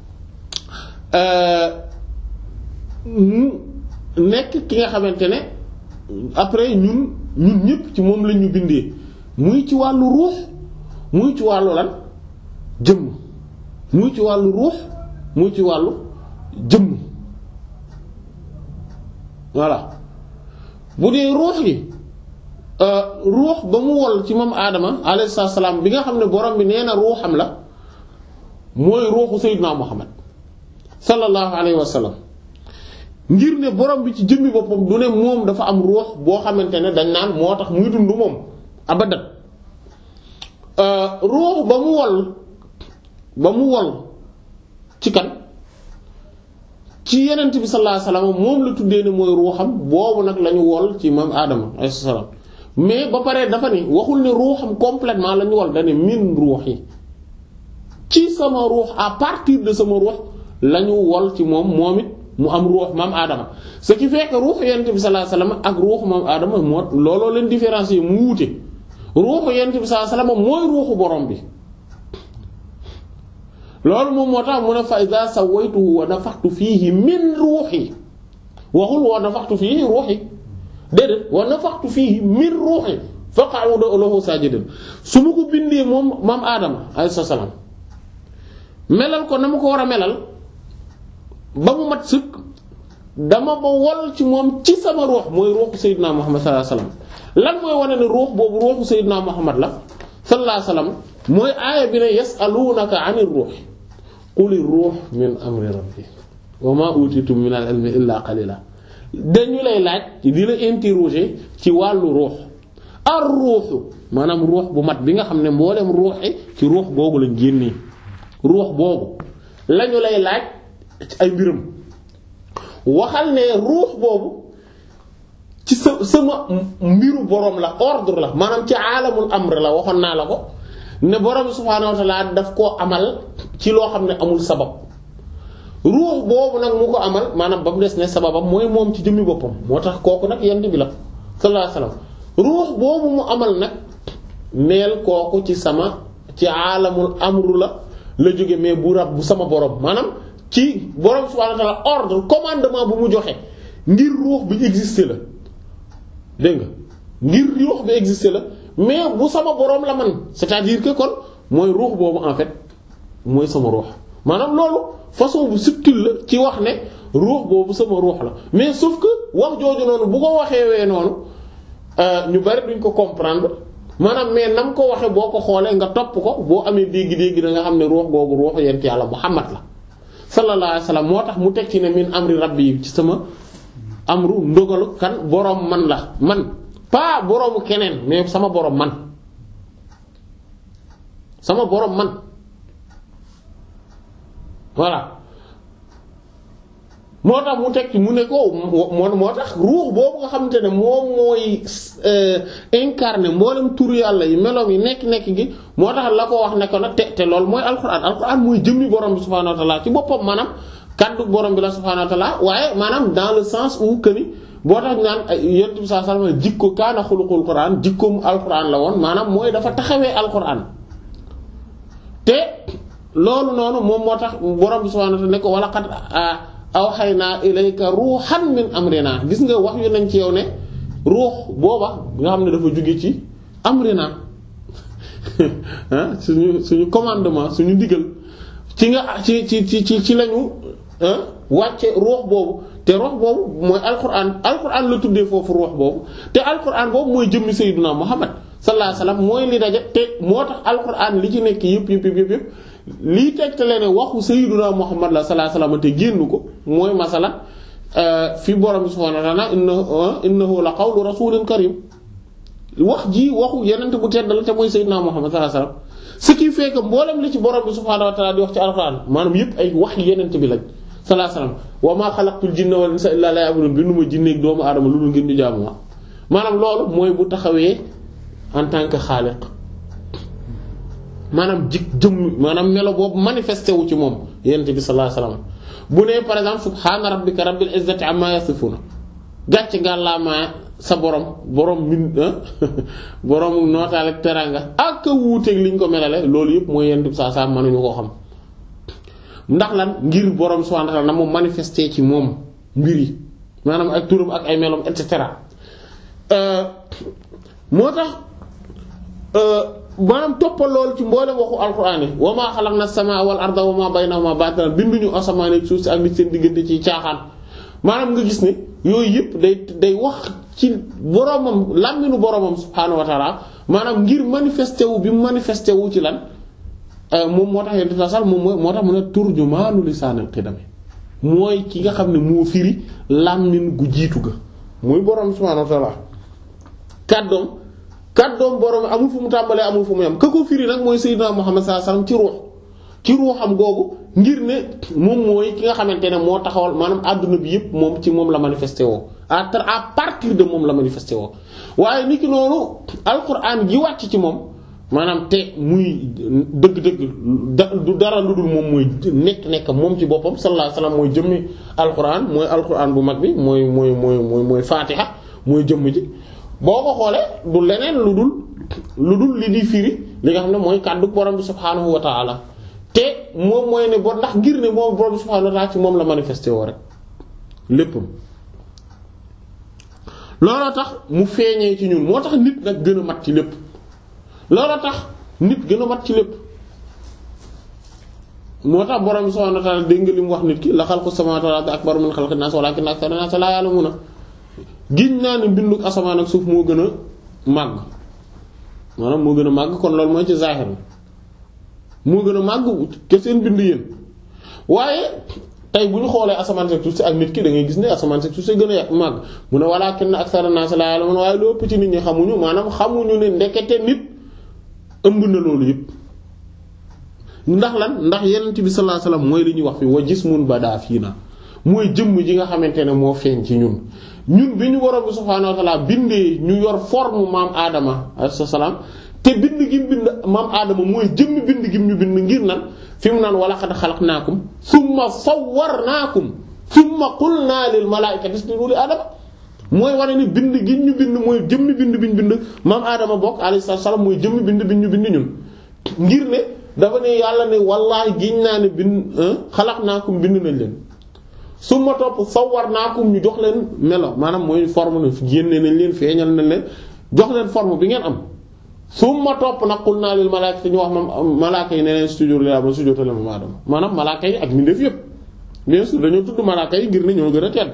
nekk ki nga xamante ne après ñun ñun ñëpp ci moom lañ ñu bindee muy ci wàllu ruux muy ci wàllu lan jëmm muy ci wàllu ruux muy ci wàllu jëmm. voilà bu dee ruux yi ruux ba mu wol ci moom Adama alayhi salaam bi nga xam ne borom bi nee na ruuxam la mooy ruuxu Seydina Muhammad sallallahu alayhi wa sallam ngir ne borom bi ci jëmmi boppam du ne moom dafa am ruux boo xamante ne dañ naan moo tax muy dund moom abadan ruux ba mu wol ba mu wol ci kan. ci yenent bi sallallahu alayhi wasallam moom la tuddee ne mooy ruuxam boobu nag lañu wol ci maam Adama alayhi salaam mais ba pare dafa ni waxul ne ruuxam complètement lañu wol dane min ruux yi ci sama ruux à partir de sama ruux lañu wol ci moom moom it mu am ruux maam Adama ce qui fait que ruux yenent bi sallallahu alayhi wasallam ak ruuxu maam Adama moo looloo leen différencier mu wuute ruuxu yenent bi sallallahu alayhi wasallam mooy ruuxu borom bi loolu moom moo tax mu ne fa iza sawaytuhu wa nafaxtu fiihi min ruuhi waxul wa nafaxtu fiihi ruuhi déedéet wa nafaxtu fiihi min ruuhi faqa'u lahu saajidiin su ma ko bindee moom maam Adama alayhi salaam melal ko na ma ko war a melal ba mu mat sëkk dama ba wol ci moom ci sama ruux mooy ruuxu Seydina Muhammad sallallahu alayhi wasallam lan mooy wane ne ruux boobu ruuxu Seydina Muhammad la sallallahu alayhi wasallam mooy aaya bi ne yas'alunaka 'anir ruux qulir ruux min amri rabbi wa ma utitum min al-ilmi illa qalila dañu lay laaj di la interroger ci wàllu ruux ar ruuxu maanaam ruux bu mat bi nga xam ne mboolem ruuxi ci ruux googu lañ génnee ruux boobu lañu lay laaj ay mbiram waxal ne ruux boobu ci sa sama mbiru borom la ordre la maanaam ci aalamul amr la waxoon naa la ko ne borom subhaanahu wa ta'ala daf koo amal ci loo xam ne amul sabab ruux boobu nag mu ko amal maanaam ba mu des ne sababam mooy moom ci jëmmi boppam moo tax kooku nag yent bi la sallallahu alayhi wasallam ruux boobu mu amal nag neel kooku ci sama ci aalamul amru la la jóge mais bu rab bu sama borom maanaam ci borom subhaanahu wa ta'ala ordre commandement bu mu joxe ngir ruux bi exister la dégg nga ngir ruux bi exister la mais bu sama borom la man c'est-à-dire que kon mooy ruux boobu en fait mooy sama ruux maanaam loolu façon bu subtil la ci wax ne ruux boobu sama ruux la mais sauf que wax jooju noonu bu ko waxee wee noonu ñu bari duñ ko comprendre maanaam mais nam ko waxee boo ko xoolee nga topp ko boo amee dégg-dégg da nga xam ne ruux googu ruuxu yent yàlla Muhammad la sallallahu alayhi wasallam moo tax mu teg ci ne min amri rabbi yi ci sama amru ndogalu kan boroom man la man pas boroomu keneen mais sama boroom man sama boroom man voilà moo tax mu teg ci mu ne ko moo moo tax ruux boobu nga xamante ne moom mooy incarné mboolem tur yàlla yi meloom yi nekk-nekk gi moo tax la ko wax ne ko nag te te loolu mooy alxuraan alxuraan mooy jëmmi borom bi subhaanahu wa ta'ala ci boppam maanaam kaddu borom bi la subhaanahu wa ta'ala waaye maanaam dans le sens où que ni boo tax naan yonent bi sallallahu alayhi wasallam jikko kaana xuluqul qur'aan jikkoom alxuraan la woon maanaam mooy dafa taxawee alxuraan te loolu noonu moom moo tax borom bi subhaanahu wa ta'ala ne ko wala qad awhaynaa ilayka ruuhan min amrinaa gis nga wax yu nañ ci yow ne ruux booba nga xam ne dafa jóge ci amrinaa suñu suñu commandement suñu ndigal ci nga ci ci ci ci ci lañu wàcce ruux boobu te ruux boobu mooy alquran alquran la tuddee foofu ruux boobu te alquran boobu mooy jëmmi sayyiduna Muhammad sallallahu alayhi wasallam mooy li daje te moo tax alquran li ci nekk yëpp yëpp yëpp yëpp lii tegtale ne waxu sayyiduna Muhammad la sallallahu alayhi wasallam te génn ko mooy masala fi borom bi subhanahu wa ta'ala innahu innahu la qawlu rasulin karim wax ji waxu yenente bu tedd la te mooy sayyiduna Muhammad sallallahu alayhi wasallam ce qui fait que mboolem li ci borom bi subhanahu wa ta'ala di wax ci alquran maanaam yëpp ay wax yenente bi lañ sallallahu alayhi wasallam wa ma khalaqtul jinna wal insa illa liya'budun bindu ma jinneeg doomu aadama lu dul ngeen di jaamu ma maanaam loolu mooy bu taxawee en tant que xaaliq maanaam jik jëm maanaam melo boobu manifesté wu ci moom yenente bi sallallahu alayhi wasallam bu ne par exemple subhaana rabbika rabbil izzati amma yasifuna gàcc ngàllaamaa sa borom borom min borom nootaal ak teranga ak a wuuteeg liñ ko melale loolu yëpp mooy yenente bi sallallahu alayhi wasallam mënuñu koo xam ndax lan ngir borom subhaanahu wa ta'aala na mu manifesté ci moom mbir yi maanaam ak turam ak ay melom et cetera moo tax maanaam toppal loolu ci mboolem waxu alxuraan yi wa maa xalaqna as-samaa wal arda wa maa baynahumaa baatilan binduñu asamaan ak suuf si ak li seen diggante ci caaxaan maanaam nga gis ne yooyu yëpp day day wax ci boromam làmminu boromam subhaanahu wa ta'aala maanaam ngir manifesté wu bi mu manifesté wu ci lan moom moo tax yéen dafa sal moom mooy moo tax mu ne turjumaanu lisaanil qidam mooy ki nga xam ne moo firi làmmin gu jiitu ga muy borom subhaanahu wa ta'aala kàddoom kàddoom borom amul fu mu tàmbalee amul fu mu yam ka ko firi nag mooy sayyidina Muhammad sallallahu alayhi wasallam ci ruux ci ruuxam googu ngir ne moom mooy ki nga xamante ne moo taxawal maanaam àdduna bi yëpp moom ci moom la manifesté woo à à partir de moom la manifesté woo waaye niki noonu alquran gi wàcc ci moom maanaam te muy dëgg-dëgg du dara lu dul moom mooy nekk-nekk moom ci boppam sallallahu alayhi wasallam mooy jëmmi alquran mooy alquran bu mag bi mooy mooy mooy mooy mooy Fatiha mooy jëmm ji boo ko xoolee du leneen lu dul lu dul li di firi li nga xam ne mooy kàddu borom bi subhaanahu wa ta'ala te moom mooy ne bo ndax ngir ne moom borom bi subhaanahu wa ta'ala ci moom la manifesté woo rek léppam looloo tax mu feeñee ci ñun moo tax nit nag gën a mat ci lépp looloo tax nit gën a mat ci lépp moo tax borom subhaanahu wa ta'aala dégg nga li mu wax nit ki la xalqu samaawaati wal ardi akbaru min xalqin naas walaakinna aktharan naas laa ya'lamuun giñ naa ne mbinduk asamaan ak suuf moo gën a màgg maanaam moo gën a màgg kon loolu mooy ci zaahir moo gën a màgg ke seen bind yéen waaye tey bu ñu xoolee asamaan ak suuf si ak nit ki da ngay gis ne asamaan ak suuf si gën a màgg mu ne walaakinna aktharan naas laa ya'lamuun waaye lu ëpp ci nit ñi xamuñu maanaam xamuñu ne ndekete nit ëmb na loolu yëpp ndax lan ndax yonent bi sallallahu alayhi wasallam mooy li ñuy wax fi wa jismun badaa fiina mooy jëmm ji nga xamante ne moo feeñ ci ñun ñun bi ñu borom bi subhaanahu wa ta'ala bindee ñu yor forme maam Adama alayhi salaam te bind gi mu bind maam Adama mooy jëmm bind gi ñu bind ngir nan fi mu naan wa laqad xalaqnaakum summa sawwarnaakum summa qulnaa lil malaa'ikati isjudu li Adama mooy wane ni bind gi ñu bind mooy jëmmi bind bi ñu bind maam Adama bokk alayhi salaam mooy jëmmi bind bi ñu bind ñun ngir ne dafa ne yàlla ne wallaahi giñ naa ne bind xalaqnaakum bind nañ leen. su ma topp sawwarnaakum ñu jox leen melo maanaam mooy forme na génne nañ leen feeñal nañ leen jox leen forme bi ngeen am su ma topp nag qul naa lil malaaka ñu wax ma malaaka yi ne leen sujjóot li Aadama sujjóotal ma Aadama maanaam malaaka yi ak mbindeef yépp bien sûr dañoo tudd malaaka yi ngir ne ñoo gën a tedd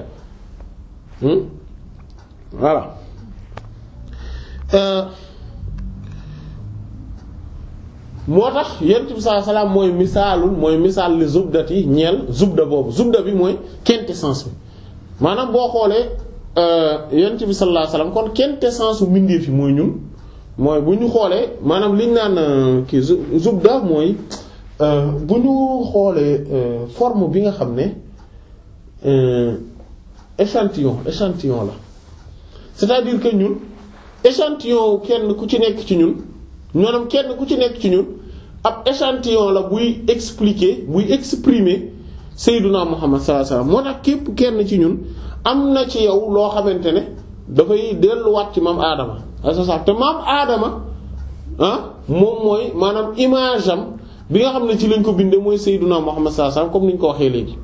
voilà moo tax yonent bi sallallahu alayhi wasallam mooy misaalul mooy misaal li zubdati ñeel zubda boobu zubda bi mooy quintessence bi maanaam boo xoolee yonent bi sallallahu alayhi wasallam kon quintessence u mbindeef yi mooy ñun mooy bu ñu xoolee maanaam liñ naan kii zubda mooy bu ñu xoolee forme bi nga xam ne échantillon échantillon la c'est-à-dire que ñun échantillon kenn ku ci nekk ci ñun ñoom kenn ku ci nekk ci ñun ab échantillon la buy expliquer buy exprimer Sayyiduna Muhammad sallallahu alayhi wasallam moo tax képp kenn ci ñun am na ci yow loo xamante ne dafay delluwaat ci maam Adama alayhi te maam Adama ah moom mooy maanaam image am bi nga xam ne ci lañ ko bindee mooy Sayyiduna Muhammad sallallahu alayhi wasallam comme ni ñu ko waxee léegi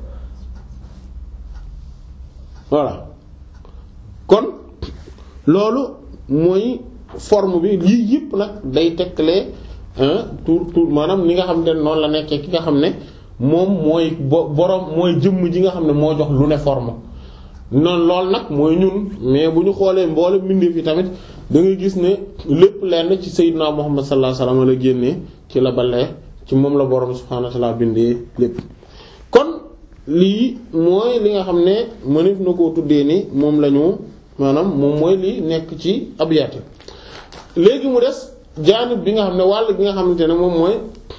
voilà kon loolu mooy. forme bi lii yëpp nag day tekkale tour tour maanaam li nga xam ne noonu la nekkee ki nga xam ne moom mooy bo borom mooy jëmm ji nga xam ne moo jox lu ne forme noonu loolu nag mooy ñun mais bu ñu xoolee mboolem mbindeef yi tamit da ngay gis ne lépp lenn ci Sayyidina Muhammad sallallahu alayhi wasallam la génnee ci la balee ci moom la borom subhaanahu wa ta'ala bindee lépp kon lii mooy li nga xam ne mëneef na koo tuddee ni moom la ñu maanaam moom mooy li nekk ci abyaat léegi mu des jaanib bi nga xam ne wàll bi nga xamante ne moom mooy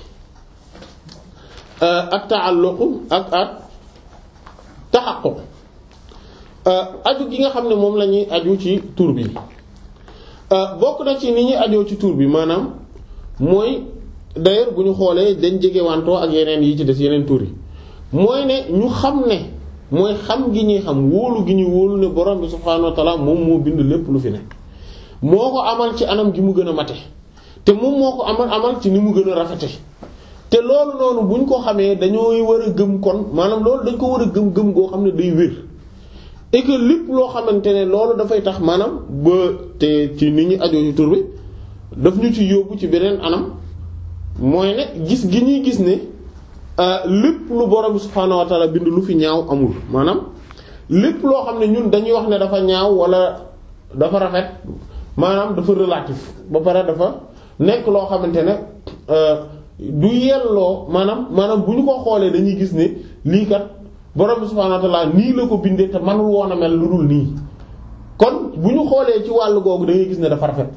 at ta'alluq ak at tahaqquq aju gi nga xam ne moom la ñuy aju ci tur bi bokk na ci ni ñuy ajoo ci tur bi maanaam mooy d'ailleurs bu ñu xoolee dañ jege wantoo ak yeneen yi ci des yeneen tur yi mooy ne ñu xam ne mooy xam gi ñuy xam wóolu gi ñuy wóolu ne borom bi subhaanahu wa ta'ala moom moo bind lépp lu fi ne moo ko amal ci anam gi mu gën a mate te moom moo ko amal amal ci ni mu gën a rafete te loolu noonu buñ ko xamee dañooy war a gëm kon maanaam loolu dañ ko war a gëm gëm goo xam ne day wér et que lépp loo xamante ne loolu dafay tax maanaam ba te ci nit ñi ajoo ci tur bi daf ñu ci yóbbu ci beneen anam mooy ne gis gi ñuy gis ne lépp lu borom subhaanahu wa ta'ala bind lu fi ñaaw amul maanaam lépp loo xam ne ñun dañuy wax ne dafa ñaaw wala dafa rafet maanaam dafa relatif ba pare dafa nekk loo xamante ne du yelloo maanaam maanaam bu ñu ko xoolee dañuy gis ne lii kat borom subhaanahu wa ta'ala nii la ko bindee te manul woon a mel lu dul nii kon bu ñu xoolee ci wàllu googu da ngay gis ne dafa rafet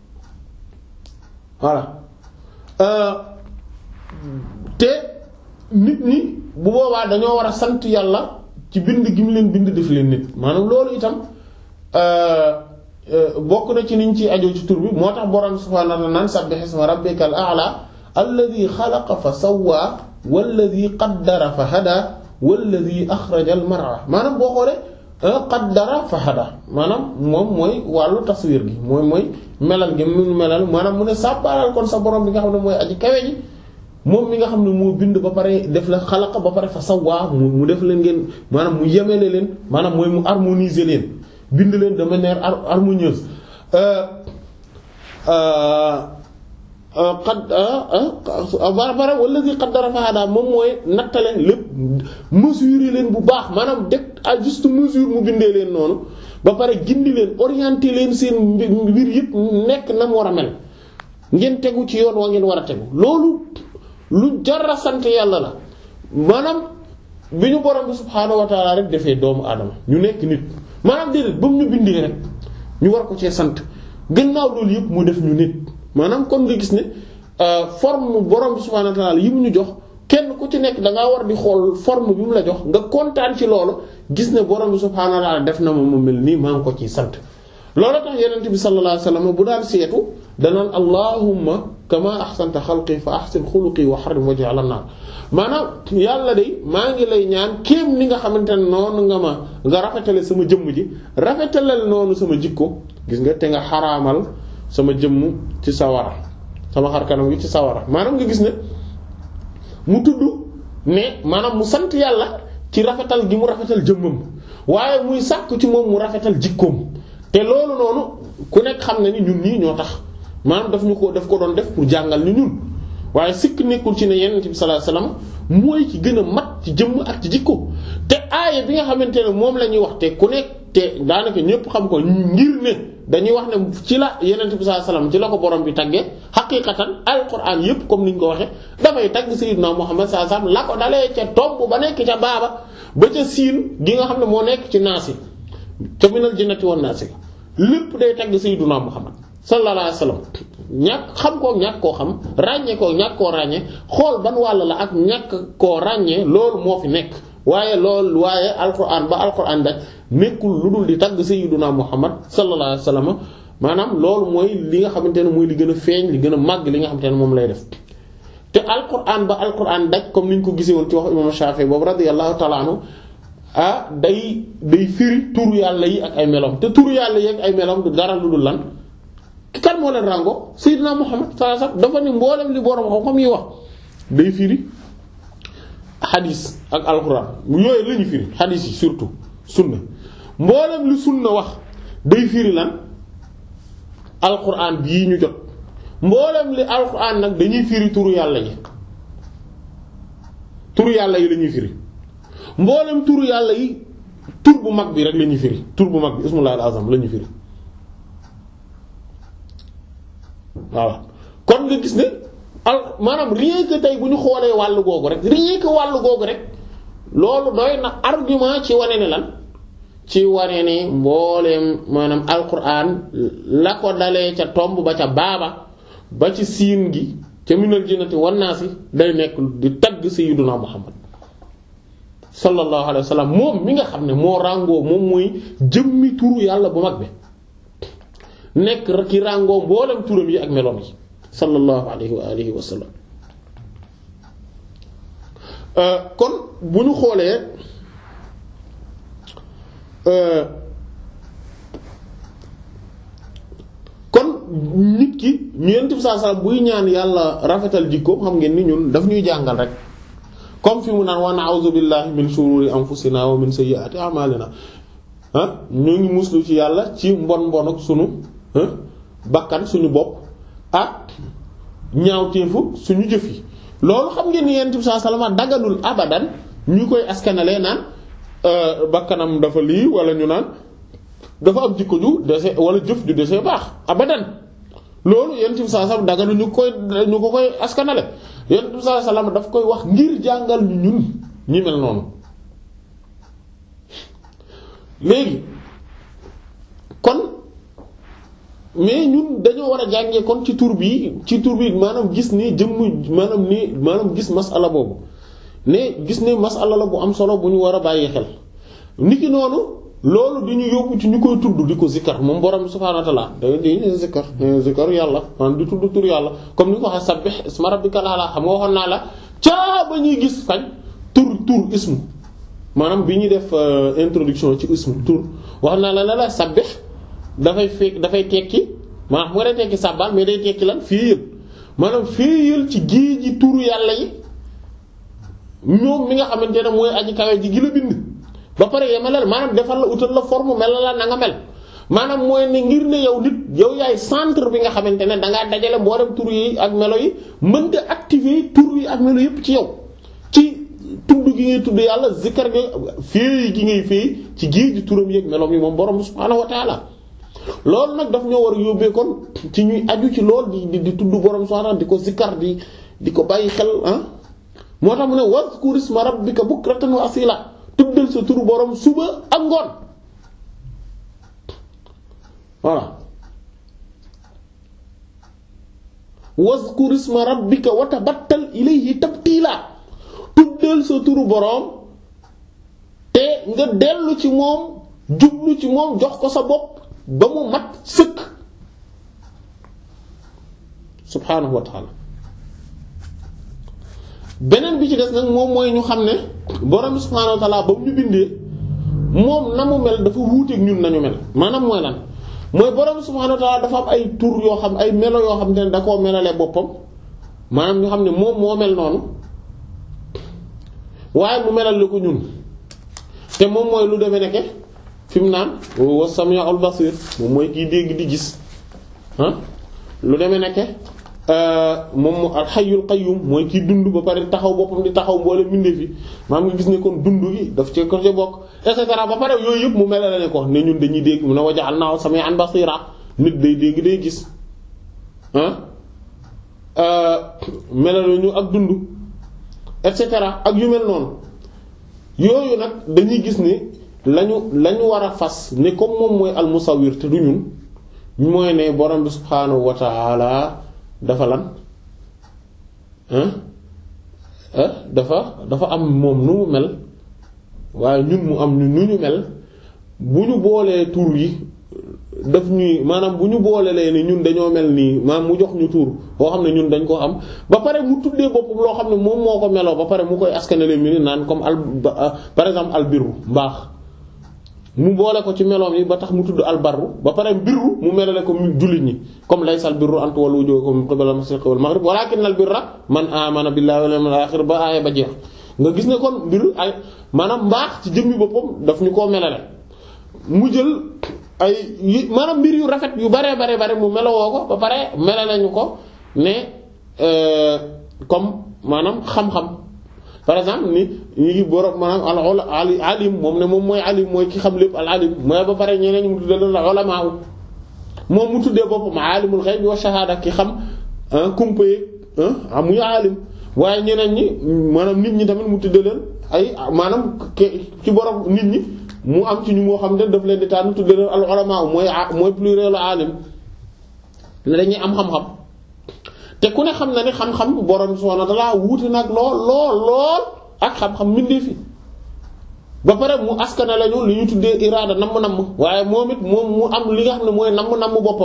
voilà te nit ñi bu boobaa dañoo war a sant yàlla ci bind gi mu leen bind def leen nit maanaam loolu itam bokk na ci niñ ci ajoo ci tur bi moo tax borom subhaanahu wa ta'ala naan sabbih isma rabbikal a'la alladhi xalaqa fa sawwa walladhi qaddara fa hada walladhi akhraja al mar'a maanaam boo xoolee qaddara fa hada maanaam moom mooy wàllu taswiir gi mooy mooy melal gi mu melal maanaam mu ne sàbbaalal kon sa borom bi nga xam ne mooy aji kawe ji moom mi nga xam ne moo bind ba pare def la xalaqa ba pare fa sawwa mu def leen ngeen maanaam mu yemele leen maanaam mooy mu harmoniser leen bind leen de manière harmonieuse qad bara wallazi qaddara fa hada moom mooy nattale lépp mesurer leen bu baax maanaam deg à juste mesure mu bindee leen noonu ba pare gindi leen orienter leen seen mbir yëpp nekk na mu war a mel ngeen tegu ci yoon waa ngeen war a tegu loolu lu jara sant yàlla la maanaam bi ñu borom bi subhaanahu wa ta'ala rek defee doomu aadama ñu nekk nit maanaam déedéet ba mu ñu bindee rek ñu war ko cee sant gannaaw loolu yëpp mu def ñu nit maanaam kon nga gis ne forme borom bi subhaanahu wa ta'ala yi mu ñu jox kenn ku ci nekk da ngaa war di xool forme bi mu la jox nga kontaan ci loolu gis ne borom bi subhaanahu wa ta'ala def na ma ma mel nii maa ngi ko ciy sant. loolu tax yonent bi sallallahu alayhi wasallam bu daan seetu danaan allahumma kama ahsanta xalqi fa ahsin xuluqi wa harrim wajhi ala naar maanaam yàlla de maa ngi lay ñaan kéem ni nga xamante ne noonu nga ma nga rafetale sama jëmm ji rafetalal noonu sama jikko gis nga te nga xaraamal sama jëmm ci sawara sama xar kanam gi ci sawara maanaam nga gis ne mu tudd ne maanaam mu sant yàlla ci rafetal gi mu rafetal jëmmam waaye muy sàkk ci moom mu rafetal jikkoom te loolu noonu ku nekk xam na ni ñun ñii ñoo tax maanaam daf ñu ko daf ko doon def pour jàngal ñu ñun waaye sikk nekkul ci ne Yonent bi sallallahu alayhi wasallam mooy ci gën a mat ci jëmm ak ci jikko te aaya bi nga xamante ne moom la ñuy wax te ku nekk te daanaka ñëpp xam ko ngir ne dañuy wax ne ci la Yonent bi sallallahu alayhi wasallam ci la ko borom bi tagge xaqiiqatan alquran yëpp comme ni ñu ko waxee dafay tagg Sayyidina Muhammad sallallahu alayhi wasallam la ko dalee ca tomb ba nekk ca baaba ba ca siin gi nga xam ne moo nekk ci naasi ca minal jinnati wan naasi lépp day tagg Sayyidina Muhammad sallallahu alayhi wasallam ñàkk xam koo ñàkk koo xam ràññee koo ñàkk koo ràññee xool ban wàll la ak ñàkk koo ràññee loolu moo fi nekk waaye loolu waaye alquran ba alquran daj nekkul lu dul di tagg Sayyidina Muhammad sallallahu alayhi wasallam maanaam loolu mooy li nga xamante ne mooy li gën a feeñ li gën a màgg li nga xamante ne moom lay def te alquran ba alquran daj comme ni ñu ko gisee woon ci wax imam Shafi'i boobu radiyallahu ta'ala anhu ah day day firi turu yàlla yi ak ay melom te turu yàlla yi ak ay melom du dara lu dul lan ki kan moo leen rango Seydina Muhammad sallallahu alayhi wasallam dafa ni mboolem li borom xam-xam yi wax day firi xadis ak alquran yooyu la ñu firi xadis yi surtout sunna mboolem li sunna wax day firi lan alquran bii ñu jot mboolem li alquran nag dañuy firi turu yàlla yi turu yàlla yi la ñuy firi mboolem turu yàlla yi tur bu mag bi rek la ñuy firi tur bu mag bi ismullahi al-azam la ñuy firi voilà kon nga gis ne al maanaam rien que tey bu ñu xoolee wàllu googu rek rien que wàllu googu rek loolu doy na argument ci wane ne lan ci wane ne mbooleem maanaam alquran la ko dalee ca tomb ba ca baaba ba ci siin gi ca minal jinnati wan naasi day nekk di tagg sayyiduna Muhammad sallallahu alayhi wa sallam moom mi nga xam ne moo ràngoo moom mooy jëmmi turu yàlla bu mag bi nekk ki ràngoo mboolem turam yi ak meloom yi sallallahu alayhi wa alihi wa sallam kon bu ñu xoolee kon nit ki ñu yent bi sallallahu alayhi wa sallam buy ñaan yàlla rafetal jikko xam ngeen ni ñun daf ñuy jàngal rek comme fi mu naan wa na'udhu billahi min shururi anfusina wa min sayyiati a'malina ah ñu ngi muslu ci yàlla ci mbon mbon ak sunu bakkan suñu bopp ak ñaawteefu suñu jëf yi loolu xam ngeen ni Yonent bi sallallahu alayhi wasallam daganul abadan ñu koy askanalee naan bakkanam dafa lii wala ñu naan dafa am jikko ju dese wala jëf ju dese baax abadan loolu Yonent bi sallallahu alayhi wasallam daganul ñu koy ñu ko koy askanale Yonent bi sallallahu alayhi wasallam daf koy wax ngir jàngal ñu ñun ñi mel noonu léegi kon mais ñun dañoo war a jàngee kon ci tur bi ci tur bi maanaam gis ni jëmm maanaam ni maanaam gis masala boobu ne gis ne masala la bu am solo bu ñu war a bàyyi xel niki noonu loolu di ñu yóbbu ci ñu koy tudd di ko zikkar moom borom subhaanahu wa ta'aala da di zikkar zikkar yàlla maanaam di tudd tur yàlla comme ni ko waxee sabbih isma rabbikal a'laa xam nga waxoon naa la caa ba ñuy gis fañ tur tur ismu maanaam bi ñuy def introduction ci ismu tur wax naa la la la sabbih dafay fekk dafay tekki maanaam xam nga day tekki sàbbal mais day tekki lan féeyal maanaam féeyal ci géej ji turu yàlla yi ñoom mi nga xamante ne mooy aji kawe ji gi la bind ba pare yemalal maanaam defal la utal la forme mel la na nga mel maanaam mooy ne ngir ne yow nit yow yaay centre bi nga xamante ne dangaa dajale mboolem tur yi ak melo yi mën nga activer tur yi ak melo yépp ci yow ci tudd gi ngay tudd yàlla zikkar gi féey gi ngay féey ci géej gi turam yeeg meloom yi moom borom subhaanahu wa taala loolu nag daf ñoo war a yóbbee kon ci ñuy aju ci lool di di tudd borom subhaanahu di ko zikkar di di ko bàyyi xel ah moo tax mu ne wazkur isma rabbika bukratan wa asila tuddal sa turu borom suba ak ngoon voilà wazkur isma rabbika wa tabattal ilayhi tabtila tuddal sa turu boroom te nga dellu ci moom jublu ci moom jox ko sa bopp ba mu mat sëkk subhaanahu wa ta'ala beneen bi ci des nag moom mooy ñu xam ne boroom subhaanahu wa ta'ala ba mu ñu bindee moom na mu mel dafa wuuteek ñun nañu mel maanaam mooy lan mooy boroom subhaanahu wa ta'ala dafa am ay tur yoo xam ay melo yoo xam ne da koo melalee boppam maanaam ñu xam ne moom moo mel noonu waaye mu melal la ko ñun te moom mooy lu demee nekke fi mu naan wa sami'ul basir moom mooy kiy dégg di gis ah lu demee nekke moom mu al hayyul qayyum mooy kiy dund ba pare taxaw boppam di taxaw mboole mbindee fi maam nga gis ne kon dund gi daf ci ko ci bokk et cetera ba pare yooyu yëpp mu melal ne ko ne ñun dañuy dégg mu ne waja'alnahu sami'an basira nit day dégg day gis ah melal ñu ak dund et cetera ak yu mel noonu yooyu nag dañuy gis ni lañu lañu war a fas ne comme moom mooy al musawwir te du ñun mooy ne borom bi subhaanahu wa ta'ala dafa lan ah dafa dafa am moom nu mu mel waaye ñun mu am nu ñu mel bu ñu boolee tur yi daf ñuy maanaam bu ñu boolee lee ni ñun dañoo mel nii maanaam mu jox ñu tur boo xam ne ñun dañ ko am ba pare mu tuddee boppam loo xam ne moom moo ko meloo ba pare mu koy askanale mi naan comme al par exemple al birru mbaax mu boole ko ci meloom yi ba tax mu tudd al barru ba pare birru mu melale ko jullit ñi comme laysal birru an tuwallu wujuhakum qibala al-mashriqi wal maghrib walakinnal birra man amana billahi wal yawmil akhir ba aaya ba jeex nga gis ne kon mbir ay maanaam mbaax ci jëmmi boppam daf ñu koo melale mu jël ay maanaam mbir yu rafet yu bare bare bare mu melowoo ko ba pare melale ñu ko ne comme maanaam xam-xam par exemple ni ñu ngi borom maanaam al alim moom ne moom mooy alim mooy ki xam lépp al alim mooy ba pare ñeneen mu tuddee la ulama moom mu tuddee boppam alimul ghayb wa shahada ki xam kumpa yi muy alim waaye ñeneen ñi maanaam nit ñi tamit mu tuddee leen ay maanaam ci borom nit ñi mu am ci ñu moo xam ne daf leen di tànn tuddee leen al ulama mooy mooy plurielu alim ne dañuy am xam-xam. te ku ne xam na ni xam-xam borom subhanahu wa ta'ala wuute nag lool lool lool ak xam-xam mbindee fi ba pare mu askana lañu li ñu tuddee iraada namm-namm waaye moom it moom mu am li nga xam ne mooy namm-namm boppam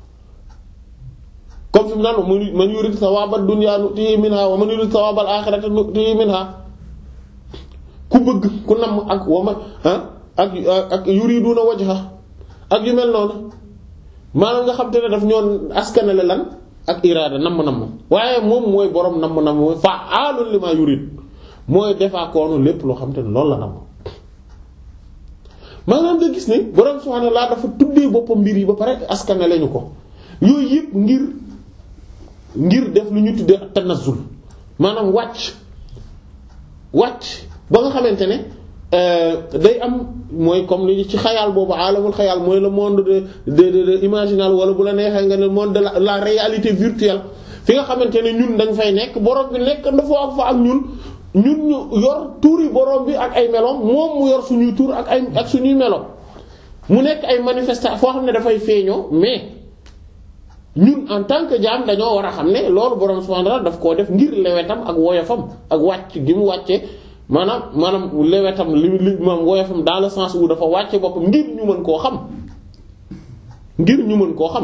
comme fi mu naan man yurid sawabad dunya nu'tihi minha wa man yurid sawabal akhirati nu'tihi minha ku bëgg ku namm ak wama ak ak yuriduna wajha ak yu mel noonu maanaam nga xam te ne daf ñoon askanale lan ak iraada namm-namm waaye moom mooy borom namm-namm mooy fa'aalun limaa yurid mooy defaakoonu lépp loo xam te ne loolu la namm maanaam nga gis ne borom subhaanahu wa ta'aala dafa tuddee boppam mbir yi ba pare askane lañu ko yooyu yëpp ngir ngir def lu ñu tuddee tanazzul maanaam wàcc wàcc ba nga xamante ne day am mooy comme li ci xayaal boobu alamul xayaal mooy le monde de de de imaginal wala bu la neexee nga ne monde de la, la réalité virtuelle fi nga xamante ne ñun dañ fay nekk borom bi nekk dafa am fa ak ñun ñun ñu yor tuuri borom bi ak ay meloom moom mu yor suñuy tur ak ay ak suñuy meloom mu nekk ay manifestation foo xam ne dafay feeñoo mais ñun en tant que jaam dañoo war a xam ne loolu borom subhanahu wa ta'ala daf koo def ngir lewetam ak woyofam ak wàcc gi mu wàcce maanaam maanaam lewetam li li moom woyofam dans le sens où dafa wàcce boppam ngir ñu mën koo xam ngir ñu mën koo xam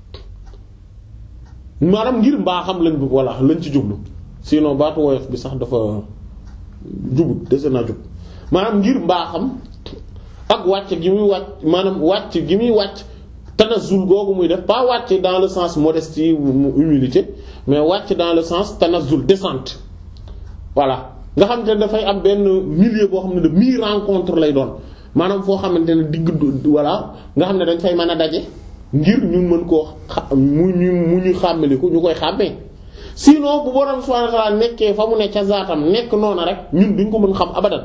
maanaam ngir mbaaxam lañ bu voilà lañ ci jublu sinon baatu woyof bi sax dafa jubut dese naa jub maanaam ngir mbaaxam ak wàcc gi muy wàcc maanaam wàcc gi muy wàcc tanazul googu muy def pas wàcc dans le sens modestie humilité mais wàcc dans le sens tanazul descente voilà nga xamante ne dafay am benn milieu boo xam ne de mi rencontre lay doon maanaam foo xamante ne digg voilà nga xam ne dañ fay mën a daje ngir ñun mën koo xa mu ñu mu ñu xàmmaliku ñu koy xàmmee sinon bu borom subhanahu wa ta'ala nekkee fa mu ne ca zaatam nekk noona rek ñun duñ ko mën xam abadan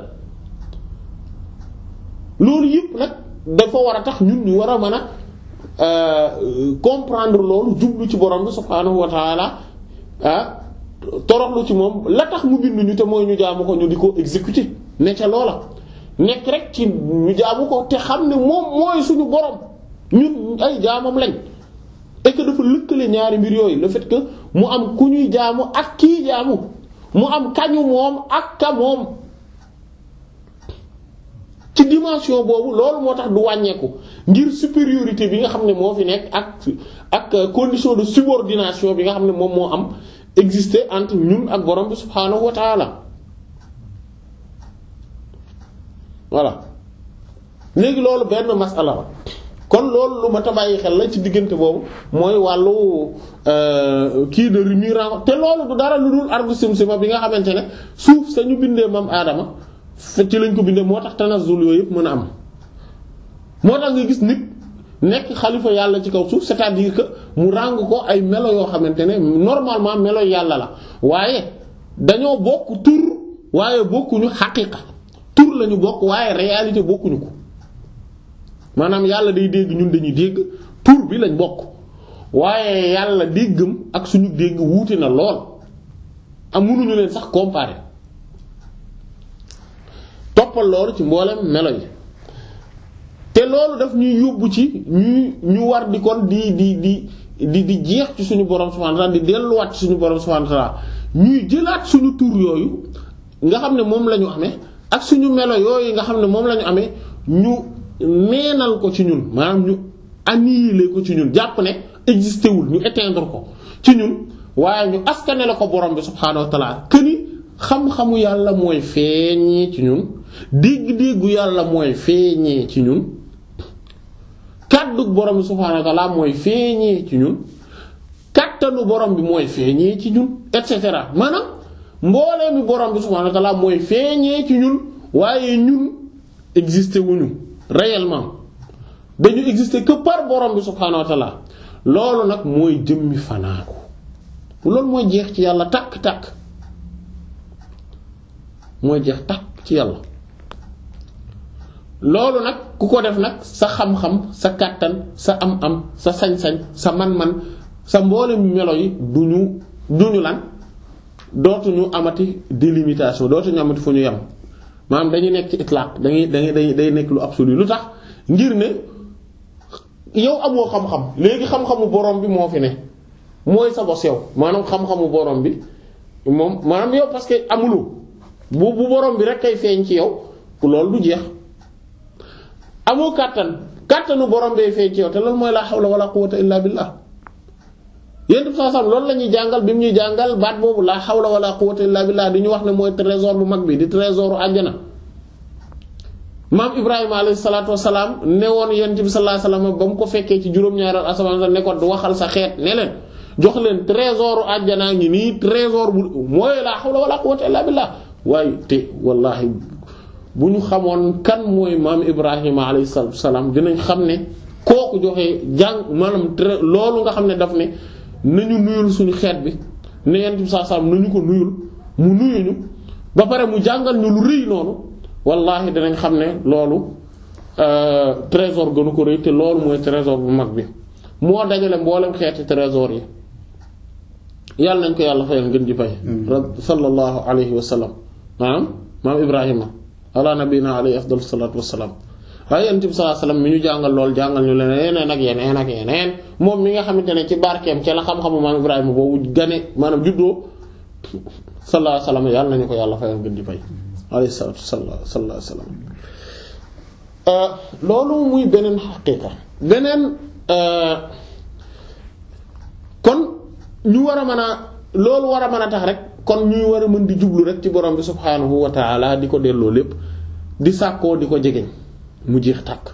loolu yëpp nag dafa war a tax ñun ñu war a mën a comprendre loolu jublu ci borom bi subhanahu wa ta'ala ah toroxlu ci moom la tax mu bind ñu te mooy ñu jaamu ko ñu di ko exécuter ne ca loola nekk rek ci ñu jaamu ko te xam ne moom mooy suñu borom ñun ay jaamam lañ et que dafa lëkkale ñaari mbir yooyu le fait que mu am ku ñuy jaamu ak kii jaamu mu am kañu moom ak ka moom ci dimension boobu loolu moo tax du wàññeeku ngir supériorité bi nga xam ne moo fi nekk ak ak condition de subordination bi nga xam ne moom moo am exister entre ñun ak borom bi subhaanahu wa ta'ala voilà léegi loolu benn masala la kon loolu lu ma tabayi xel la ci diggante boobu mooy wàllu kii de remirant te loolu du dara lu dul argu simsima bi nga xamante ne suuf sañu bindee mam aadama ci lañ ko bindee moo tax tanazzul yooyu yëpp mën a am moo tax nga gis nit nekk xalifa yàlla ci kaw suuf c'est-à-dire que mu ràng ko ay melo yoo xamante ne normalement melo yàlla la waaye dañoo bokk tur waaye bokkuñu xaqiqa tur lañu bokk waaye réalité bokkuñu ko maanaam yàlla day dégg ñun dañuy dégg tur bi lañ bokk waaye yàlla déggam ak suñu dégg wuute na lool am mënuñu leen sax comparer toppal loolu ci mboolem melo yi te loolu daf ñuy yóbbu ci ñuy ñu war di kon di di di di di jeex ci suñu borom subhanahu wa ta'ala di delluwaat ci suñu borom subhanahu wa ta'ala ñuy jëlaat suñu tur yooyu nga xam ne moom la ñu amee ak suñu melo yooyu nga xam ne moom la ñu amee ñu neenal ko ci ñun maanaam ñu annihiler ko ci ñun jàpp ne existé wul ñu éteindre ko ci ñun waaye ñu askane la ko borom bi subhanahu wa ta'ala këni xam-xamu yàlla mooy feeñee ci ñun dégg-déggu yàlla mooy feeñee ci ñun kàddu borom bi subhanahu wa ta'ala mooy feeñee ci ñun kàttanu borom bi mooy feeñee ci ñun et cetera maanaam mboolee mi borom bi subhanahu wa ta'ala mooy feeñee ci ñun waaye ñun existé wuñu réellement dañu existé que par borom bi subhanahu wa ta'ala loolu nag mooy jëmmi fanaaku loolu mooy jeex ci yàlla tàkk-tàkk mooy jeex tàkk ci yàlla loolu nag ku ko def nag sa xam-xam sa kàttan sa am-am sa sañ-sañ sa man-man sa mboolem melo yi duñu duñu lan dootuñu amati délimitation dootuñu amati fu ñu yem maanaam dañuy nekk ci itlaq dañuy dañuy day nekk lu absolu lu tax ngir ne yow amoo xam-xam léegi xam-xamu borom bi moo fi ne mooy sa bos yow maanaam xam-xamu borom bi moom maanaam yow parce que amuloo bu bu borom bi rek kay feeñ ci yow loolu du jeex amoo kàttan kàttanu borom bee feeñ ci yow te loolu mooy la hawla wala quwwata illa billah yéen def saa sam loolu la ñuy jàngal bi mu ñuy jàngal baat boobu la hawla wala quwwata illa billah di ñu wax ne mooy trésor bu mag bi di trésoru àjjana maam Ibrahima alayhi salaatu wassalaam ne woon yonent bi sallallahu alayhi wasallam ba mu ko fekkee ci juróom-ñaareelu asamaan ne ko du waxal sa xeet ne leen jox leen trésoru àjjanaa ngi nii trésor bu mooy la hawla wala quwwata illa billah waaye te wallahi bu ñu xamoon kan mooy maam Ibrahima alayhi salaatu wassalaam dinañ xam ne kooku joxe jàng maanaam loolu nga xam ne daf ne nañu nuyul suñu xeet bi ne yonent bi sallallahu alayhi wasallam nañu ko nuyul mu nuyuñu ba pare mu jàngal ñu lu rëy noonu wallahi dinañ xam ne loolu trésor gënu ko rëy te loolu mooy trésor bu mag bi moo dajale mboolem xeeti trésor yi yàlla nañ ko yàlla fayal ngeen ji fay sallallahu alayhi wa sallam maanaam maam Ibrahima ala nabina alayhi afdal salatu wassalam waaye yonent bi sallallahu alayhi wasallam mi ñu jàngal lool jàngal ñu leen yeneen ak yeneen ak yeneen moom mi nga xamante ne ci barkeem ci la xam-xamu maam Ibrahima boobu gane maanaam juddoo sallallahu alayhi wasallam yàlla nañu ko yàlla fayal ngeen ji fay alayhi salatu sallallahu alayhi wasallam loolu muy beneen xaqiiqa beneen kon ñu war a mën a loolu war a mën a tax rek kon ñuy war a mën di jublu rek ci borom bi subhaanahu wa ta'ala di ko delloo lépp di sàkkoo di ko jegeñ mu jeex tàkk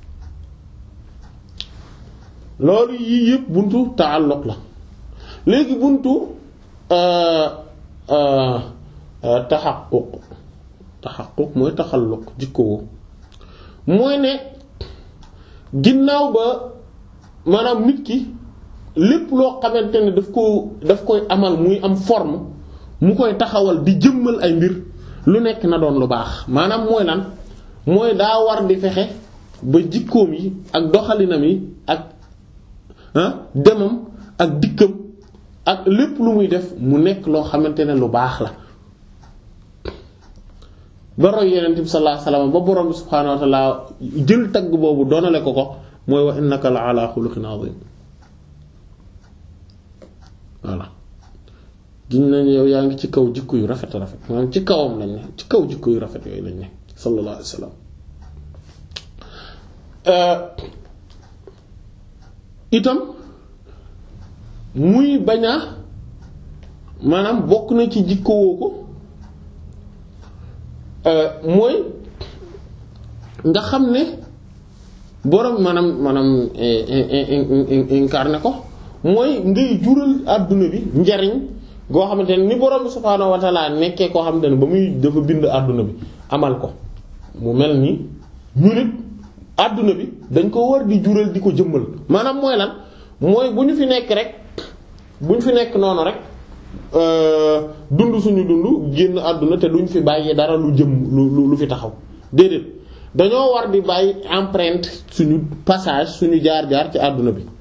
loolu yii yëpp buntu taalluq la léegi buntu taxaquq taxaquq mooy taxalluq jikkoo mooy ne ginnaaw ba maanaam nit ki lépp loo xamante ne daf ko daf koy amal muy am forme mu koy taxawal di jëmmal ay mbir lu nekk na doon lu baax maanaam mooy lan mooy daa war di fexe ba jikkoom yi ak doxalinam yi ak ah demam ak dikkam ak lépp lu muy def mu nekk loo xamante ne lu baax la ba roy Yonent bi sallallahu alayhi wasallam ba borom bi subhaanahu wa ta'ala jël tagg boobu doonale ko ko mooy wa innaka la ala xuluqin azim voilà giñ nañ yow yaa ngi ci kaw jikko yu rafet rafet maanaam ci kawam lañ ne ci kaw jikko yu rafet yooyu lañ ne sallallahu alayhi wasallam itam muy bañ a maanaam bokk na ci jikko woo ko mooy nga xam ne borom maanaam maanaam incarné ko mooy ngay jural àdduna bi njariñ goo xamante ne ni borom subhaanahu wa ta'ala nekkee koo xamante ne ba muy dafa bind àdduna bi amal ko mu mel ni ñu nit àdduna bi dañ ko war di jural di ko jëmmal maanaam mooy lan mooy bu ñu fi nekk rek bu ñu fi nekk noonu rek dund suñu dund génn àdduna te duñ fi bàyyi dara lu jëm lu lu fi taxaw déedéet dañoo war di bàyyi empreinte suñu passage suñu jaar-jaar ci àdduna bi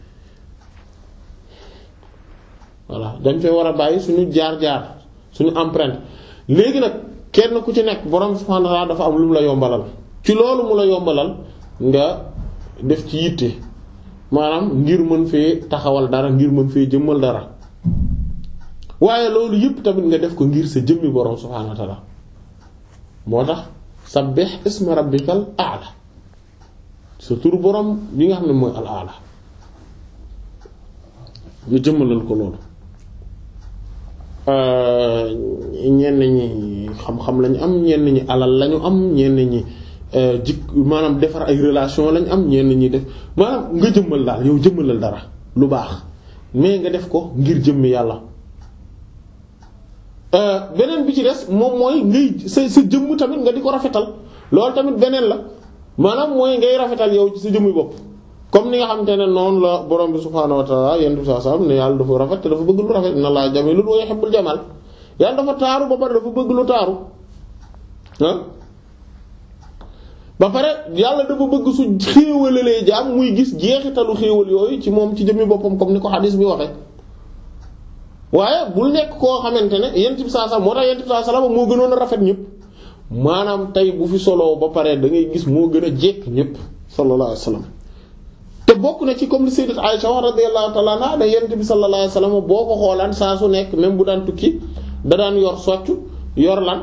voilà dañ fee war a bàyyi suñu jaar-jaar suñu empreinte léegi nag kenn ku ci nekk borom subhanahu wa ta'ala dafa am lu mu la yombalal ci loolu mu la yombalal nga def ci yitte maanaam ngir mën fee taxawal dara ngir mën fee jëmmal dara waaye loolu yëpp tamit nga def ko ngir sa jëmmi borom subhanahu wa ta'ala moo tax sabbih isma rabbikal a'la sa turu borom bi nga xam ne mooy al a'la nga jëmmalal ko loolu ñenn ñi xam-xam lañu am ñenn ñi alal lañu am ñenn ñi jik maanaam defar ay relation lañu am ñenn ñi def maanaam nga jëmmal daal yow jëmmalal dara lu baax mais nga def ko ngir jëmmi yàlla beneen bi ci des moom mooy ngay sa sa jëmm tamit nga di ko rafetal loolu tamit beneen la maanaam mooy ngay rafetal yow ci sa jëmmi bopp comme ni nga xamante ne noonu la borom bi subhaanahu wa ta'ala yenn bi saa sam ne yàlla dafa rafet te dafa bëgg lu rafet inna Allaha jamiilun wa yuhibbul jamaal yàlla dafa taaru ba pare dafa bëgg lu taaru ah ba pare yàlla dafa bëgg su xéewalalee jaam muy gis jeexitalu xéewal yooyu ci moom ci jëmmi boppam comme ni ko xadiis bi waxee waaye bul nekk koo xamante ne yent bi saa sam moo tax yent bi saa sallam moo gënoon a rafet ñëpp maanaam tey bu fi solo ba pare da ngay gis moo gën a jekk ñëpp sallallahu alayhi wasallam te bokk na ci comme li sayyidat Aisha radiyallahu ta'ala anha da yent bi sallallahu alayhi wasallam boo ko xoolaan saa su nekk même bu daan tukki da daan yor soccu yor lan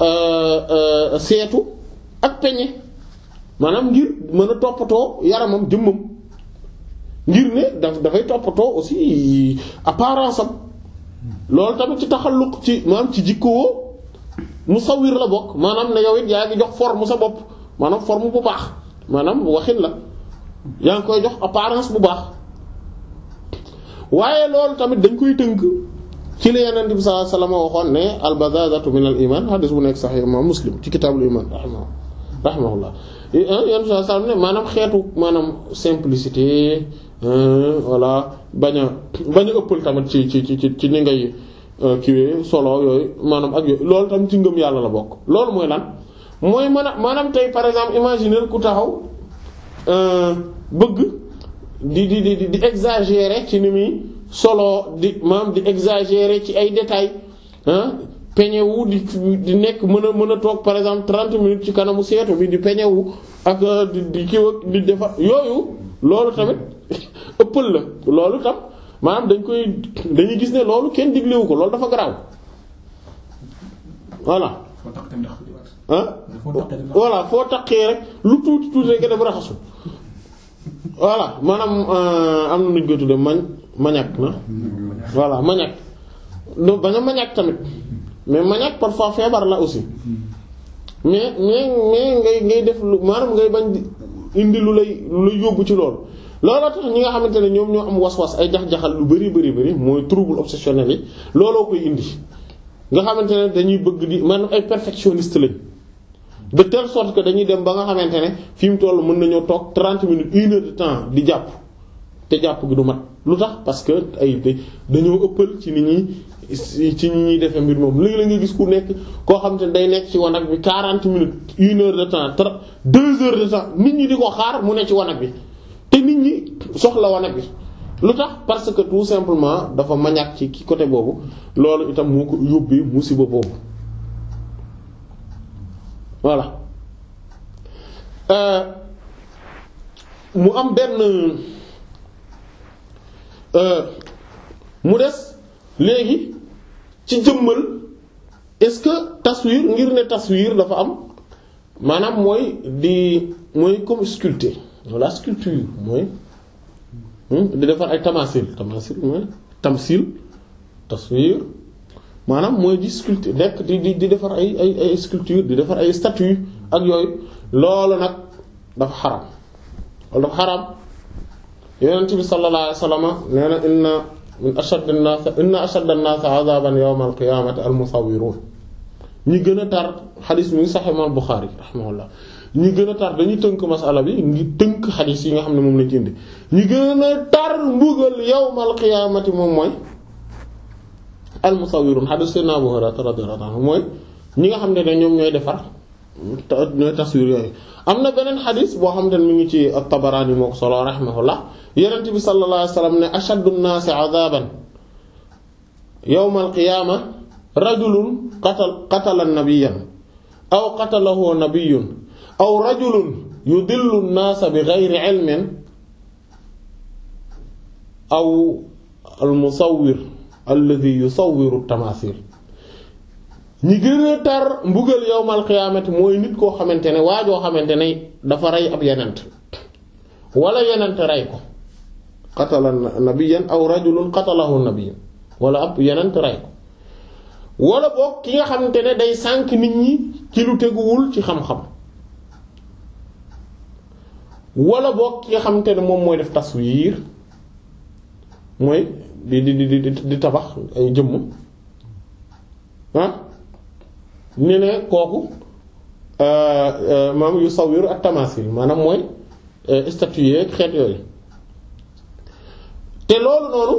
seetu ak peñe maanaam ngir mën a toppatoo yaramam jëmmam ngir ne daf dafay toppatoo aussi apparence am loolu tamit ci taxalluq ci maanaam ci jikkoo musawwir la bokk maanaam ne yow it yaa ngi jox forme sa bopp maanaam forme bu baax maanaam waxin la yaa ngi koy jox apparence bu baax waaye loolu tamit dañ koy tënk ci la Yonent bi sallallahu alayhi wasallam waxoon ne al-bazaazatu min al-iman hadis bu nekk Sahih Imam Muslim ci kitaabul iman rahimahu rahimahullah Yonent bi sallallahu alayhi wasallam ne maanaam xeetu maanaam simplicité voilà bañ a bañ a ëppal tamit ci ci ci ci ni ngay kiiwee solo yooyu maanaam ak yooyu loolu tamit ci ngëm yàlla la bokk loolu mooy lan mooy mën a maanaam tey par exemple imaginer ku taxaw bëgg di di di di exagérer ci ni muy solo di maanaam di exagérer ci ay détails ah peñewu di di nekk mën a mën a toog par exemple trente minutes ci kanamu seetu bi di peñewu ak di di kiiw di defar yooyu loolu tamit ëppal la loolu tam maanaam dañ koy dañuy gis ne loolu kenn diglewu ko loolu dafa garaaw voilà ah voilà foo taqee rek lu tuuti tuuti rek nga dem raxasu voilà maanaam am na nuñ koy tudde mañ mañak na voilà mañak do bañ a mañak tamit mais mañak parfois feebar la aussi mais mais mais ngay ngay def lu maanaam ngay bañ indi lu lay lu lay yóbbu ci loolu looloo tax ñi nga xamante ne ñoom ñoo am was-was ay jax-jaxal lu bari bari bari mooy trouble obsessionnel yi looloo koy indi nga xamante ne dañuy bëgg di maanaam ay perfectionniste lañ de telle sorte que dañuy dem ba nga xamante ne fi mu toll mën nañoo toog trente minutes une heure de temps di jàpp te jàpp gi du mat lu tax parce que ay dañoo ëppal ci nit ñi ci nit ñuy defee mbir moom léegi la nga gis ku nekk koo xamante ne day nekk ci wanag bi quarante minutes une heure de temps tra deux heures de temps nit ñi di ko xaar mu ne ci wanag bi te nit ñi soxla wanag bi lu tax parce que tout simplement dafa mañaak ci ki côté boobu loolu itam moo ko yóbbee musiba boobu voilà euh, mu am benn euh, mu des léegi ci jëmmal est-ce que taswir ngir ne taswir dafa am maanaam mooy di mooy comme sculpter walla sculpture mooy di defar ay tamasil tamasil mooy tamsil taswir maanaam mooy di sculpter nekk di di di defar ay ay ay sculpture di defar ay statue ak yooyu loolu nag dafa xaram loolu dafa xaram yonent bi sallallahu alayhi wasallam nee na inna min ashaddi an-nas inna ashadda an-nas 'adaban yawm al-qiyamati al-musawwirun ñi gën a tar xadis mi ngi Sahih al-Bukhari rahimahullah ñi gën a tar dañuy tënk masala bi ngi tënk xadis yi nga xam ne moom lañ ci indi ñi gën a tar mbugal yawmal qiyaamati moom mooy al-musawwirun xadis Seydina Abu Hurayra radiyallahu anhu mooy ñi nga xam ne ne ñoom ñooy defar ñooy taswir yooyu. am na beneen xadis boo xam ne mi ngi ci at-Tabarani moo ko solo rahimahullah Yonent bi sallallahu alayhi wa sallam ne ashaddu an-naasi 'adaaban yawmal qiyaama rajulun qatal qatala nabiyyan aw qatalahu nabiyyun aw rajulun yudillu an-naasa bi ghayri 'ilmin aw al-musawwir alladhi yusawwiru at-tamathil ñi gën a tar mbugal yawmal qiyaamati mooy nit koo xamante ne waajoo xamante ne dafa rey ab yenent wala yenent rey ko qatala nabiyyan aw rajulun qatalahu nabiyyun wala ab yenent rey ko wala boog ki nga xamante ne day sànk nit ñi ci lu teguwul ci xam-xam wala boog ki nga xamante ne moom mooy def taswiir mooy di di di di di tabax ay jëmm ah ne ne kooku maam yu sawiru ak tamasil maanaam mooy statue ak xeet yooyu te loolu noonu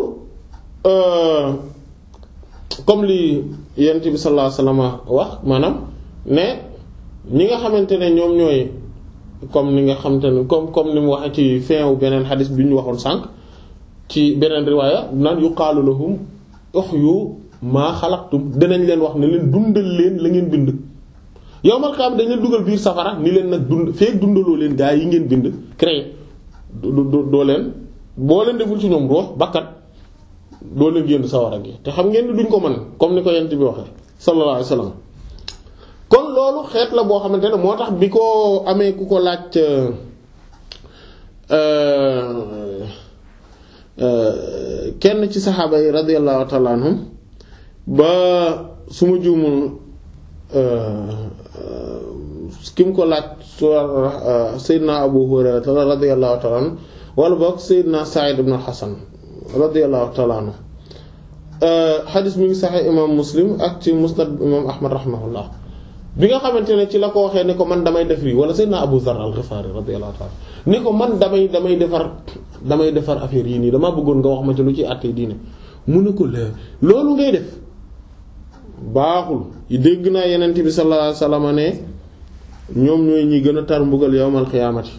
comme li yonent bi sallallahu alayhi wasallam wax maanaam ne ñi nga xamante ne ñoom ñooy comme ni nga xamante ne comme comme ni mu waxee ci fin wu beneen xadis bi ñu waxoon sànq ci beneen riwaaya naan yuqaalu lahum uhyu maa xalaqtum dinañ leen wax ne leen dundal leen la ngeen bind yawmal qiyaama dañ leen dugal biir safara ni leen nag dund feek dundaloo leen gaa yi ngeen bind créé doo leen boo leen deful ci ñoom ruux bakkat doo leen génn sawara gi te xam ngeen ni duñ ko mën comme ni ko yent bi waxee sallallahu alayhi wasallam kon loolu xeet la boo xamante ne moo tax bi ko amee ku ko laaj kenn ci saxaaba yi radiyallahu ta'ala anhum ba su ma juumul ki mu ko laaj Seydina Abu Hurayra radiyallahu ta'ala anhu wala boog Seydina Sa'id ibn Hasan radiyallahu ta'ala anhu xadis mi ngi saxee imam Muslim ak ci musnad imam Ahmad rahimahullah bi nga xamante ne ci la ko waxee ni ko man damay def lii wala Seydina Abu Dharr al-Ghifari radiyallahu ta'ala ni ko man damay damay defar damay defar affaire yii nii damaa bëggoon nga wax ma ci lu ci àttee diine mu ne ko la loolu ngay def baaxul dégg naa Yonent bi sallallahu alayhi wasallam ne ñoom ñooy ñi gën a tar mbugal yawmal qiyaamati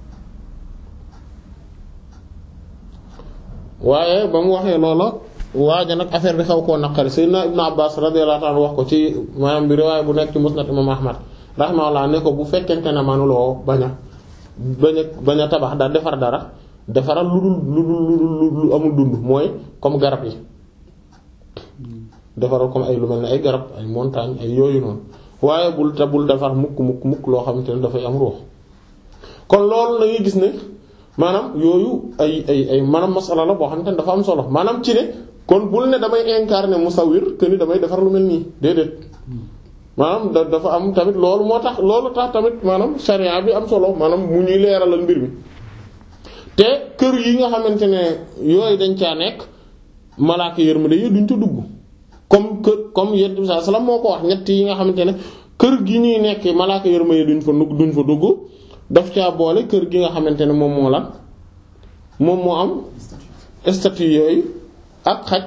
waaye ba mu waxee loola waaja nag affaire bi xaw koo naqari Seydina Ibn Abbas radiyallahu ta'ala wax ko ci maanaam bi riwaaya bu nekk ci musnad imam Ahmad rahimahullah ne ko bu fekkente ne manuloo bañ a bañ a bañ a tabax da defar dara defaral lu dul lu dul lu amul dund mooy comme garab yi defaral comme ay lu mel ne ay garab ay montagne ay yooyu noonu waaye bul te bul defar mukk mukk mukk loo xamante ne dafay am ruux kon loolu la ngay gis ne maanaam yooyu ay ay ay maanaam masala la boo xamante ne dafa am solo maanaam ci ne kon bul ne damay incarner musawwir que ni damay defar lu mel nii déedéet maanaam da dafa am tamit loolu moo tax loolu tax tamit maanaam sharia bi am solo maanaam mu ñuy leeralal mbir mi te kër yi nga xamante ne yooyu dañ caa nekk malaaka yërmande yi duñ ca dugg comme que comme Yonent bi sallallahu alayhi wasallam moo ko wax ñett yi nga xamante ne kër gi ñuy nekk malaaka yërmande duñ fa duñ fa dugg daf caa boole kër gi nga xamante ne moom moo la moom moo am statut yooyu ak xaj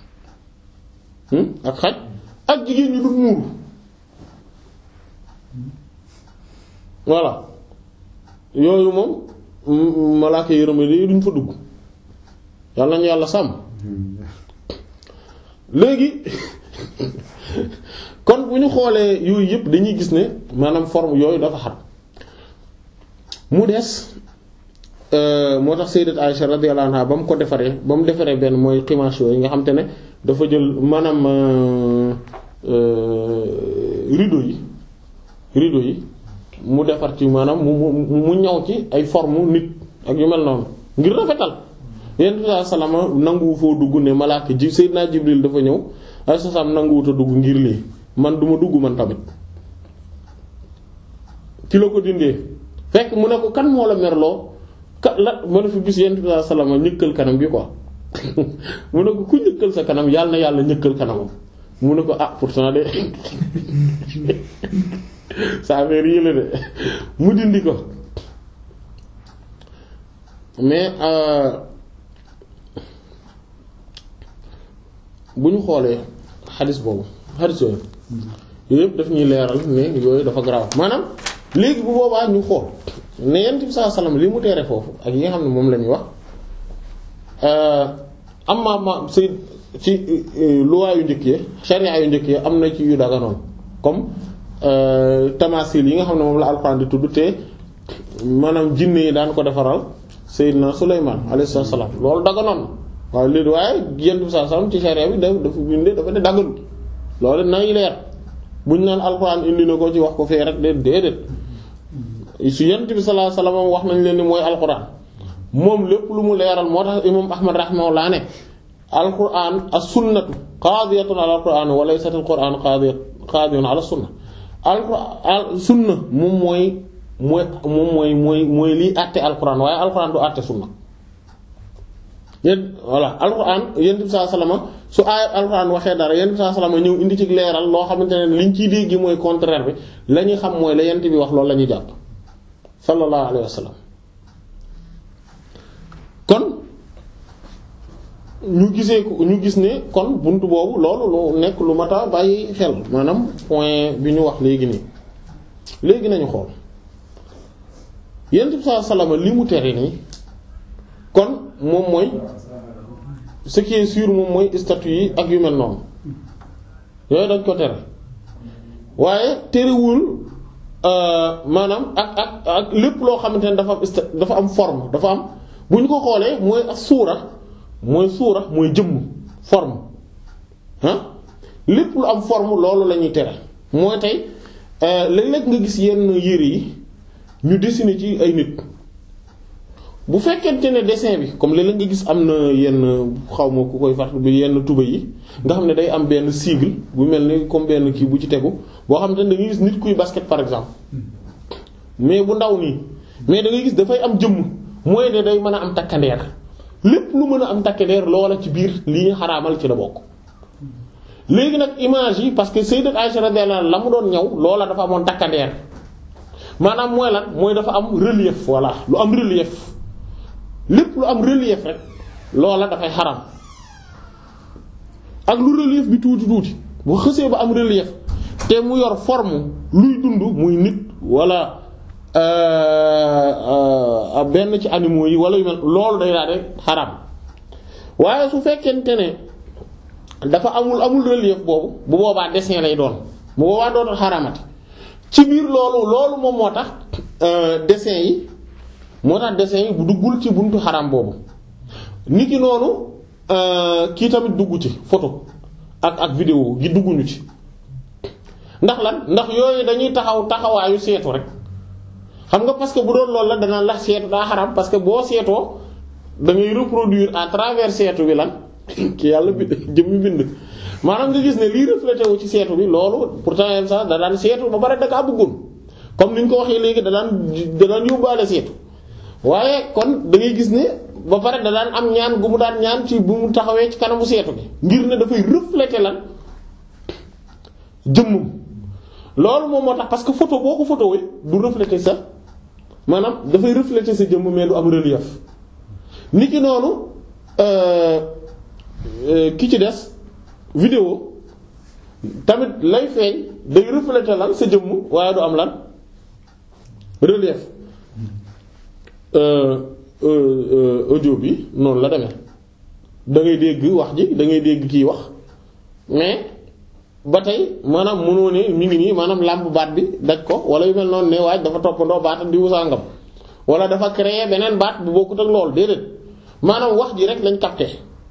ak xaj ak jigéen ñu dul muuru voilà yooyu moom malaaka yërmande yi duñ fa dugg yàlla nañu yàlla sàmm léegi kon bu ñu xoolee yooyu yëpp dañuy gis ne maanaam forme yooyu dafa xat mu des moo tax sayyidat Aisha radiyallahu anha ba mu ko defaree ba mu defaree benn mooy ximaas yooyu nga xam te ne dafa jël maanaam rideau yi rideau yi mu defar ci maanaam mu mu mu ñaw ci ay forme nit ak yu mel noonu ngir rafetal Yonent bi salama nanguwu foo dugg ne malaaka ji Seydina Jibril dafa ñëw ay sasam nanguwut a dugg ngir lii man duma dugg man tamit ci la ko dindee fekk mu ne ko kan moo la merloo ka la ma ne fi gis Yonent bi salama ñëkkal kanam bi quoi mu ne ko ku ñëkkal sa kanam yàlla na yàlla ñëkkal kanamam mu ne ko ah pourtant de sa affaire yi la de mu dindi ko mais bu ñu xoolee xadis boobu xadis yooyu yooyu yëpp daf ñuy leeral ne yooyu dafa garaaw maanaam léegi bu boobaa ñu xool ne Yonent bi sallallahu alayhi wasallam li mu teere foofu ak yi nga xam ne moom la ñuy wax am ma ma say ci luwaa yu njëkk yi sharia yu njëkk yi am na ci yu daganoon comme tamasil yi nga xam ne moom la Alxuraan di tudd te maanaam jinne yi daan ko defaral Seydina Sulaymaan alayhi salaam loolu daganoon waaye léegi waaye Yonent bi sallallahu alayhi wasallam ci sharia bi dafa dafa bindee dafa ne daganu loolu nay leer buñ naan Alxuraan indi na ko ci wax ko fee rek de déedéet su Yonent bi sallallahu alayhi wasallam wax nañ leen ni mooy Alxuraan moom lépp lu mu leeral moo tax imam Ahmad rahimahullah ne Alxuraan as-sunnatu qaadiyatun ala al-Qur'aan wa laysat al-Qur'aan qaadiyatun ala as-sunna Alxuraan sunna moom mooy mooy moom mooy mooy mooy liy àtte Alxuraan waaye Alxuraan du àtte sunna yéen voilà Alxuraan Yonent bi sallallahu alayhi wasallam su aay Alxuraan waxee dara Yonent bi sallallahu alayhi wasallam ñëw indi ci leeral loo xamante ne liñ ciy dégg mooy contraire bi la ñuy xam mooy la Yonent bi wax loolu la ñuy jàpp sallallahu alayhi wasallam kon ñu gisee ko ñu gis ne kon buntu boobu loolu lu nekk lu mat a bàyyi xel maanaam point bi ñu wax léegi nii léegi nañu xool Yonent bi sallallahu alayhi wasallam li mu tere nii kon moom mooy ce qui est sûr moom mooy statut yi ak yu mel noonu yooyu dañ ko tere waaye terewul maanaam ak ak ak lépp loo xamante ne dafa am dafa am forme dafa am bu ñu ko xoolee mooy ak suura mooy suura mooy jëmm forme ah lépp lu am forme loolu la ñuy tere mooy tey léeg-léeg nga gis yenn yére yi ñu dessiner ci ay nit bu fekkente ne dessin bi comme léeg-léeg nga gis am na yenn xaw ma ku koy fàttali bi yenn tuba yi nga xam ne day am benn sigle bu mel ni comme benn kii bu ci tegu boo xam ne da ngay gis nit kuy basket par exemple mais bu ndaw nii mais da ngay gis dafay am jëmm mooy ne day mën a am takkandeer lépp lu mën a am takkandeer loola ci biir li ñu xaraamal ci la bokk. léegi nag image yi parce que Sayyidat Aisha radiyallahu anha la mu doon ñëw loola dafa amoon takkandeer maanaam mooy lan mooy dafa am relief voilà lu am relief lépp lu am relief rek loola dafay xaram ak lu relief bi tuuti tuuti bu xësee ba am relief te mu yor forme luy dund muy nit wala benn ci animaux yi wala yu mel loolu day daal de xaram waaye su fekkente ne dafa amul amul relief boobu bu boobaa dessin lay doon bu boobaa dootul xaramati ci biir loolu loolu moom moo tax dessin yi moo tax dessin yi bu duggul ci buntu xaram boobu nit ki noonu kii tamit dugg ci photo ak ak vidéo gi dugguñu ci ndax lan ndax yooyu dañuy taxaw taxawaayu seetu rek xam nga parce que bu doon loolu la danaa la seetu daa xaram parce que boo seetoo da ngay reproduire à travers seetu bi lan ki yàlla bind jëmmi bind maanaam nga gis ne lii reflété wu ci seetu bi loolu pourtant yem sax da daan seetu ba pare da kaa bëggoon comme ni ñu ko waxee léegi da daan da daan yóbbaale seetu waaye kon da ngay gis ne ba pare da daan am ñaan gu mu daan ñaan ci bu mu taxawee ci kanamu seetu bi ngir ne dafay refléter lan jëmmum loolu moom moo tax parce que photo boo ko photo wee du refléter sa maanaam dafay refléter sa jëmm mais du am relief ni ki noonu ki ci des vidéo tamit lay feeñ day refléter lan sa jëmm waaye du am lan relief audio bi noonu la demee da ngay dégg wax ji da ngay dégg kiy wax mais ba tey maanaam mënoo ne mi ngi nii maanaam làmb baat bi daj ko wala yu mel noonu ne waaj dafa toppandoo baat di wusangam wala dafa créer beneen baat bu bokkut ak loolu déedéet maanaam wax ji rek lañ capté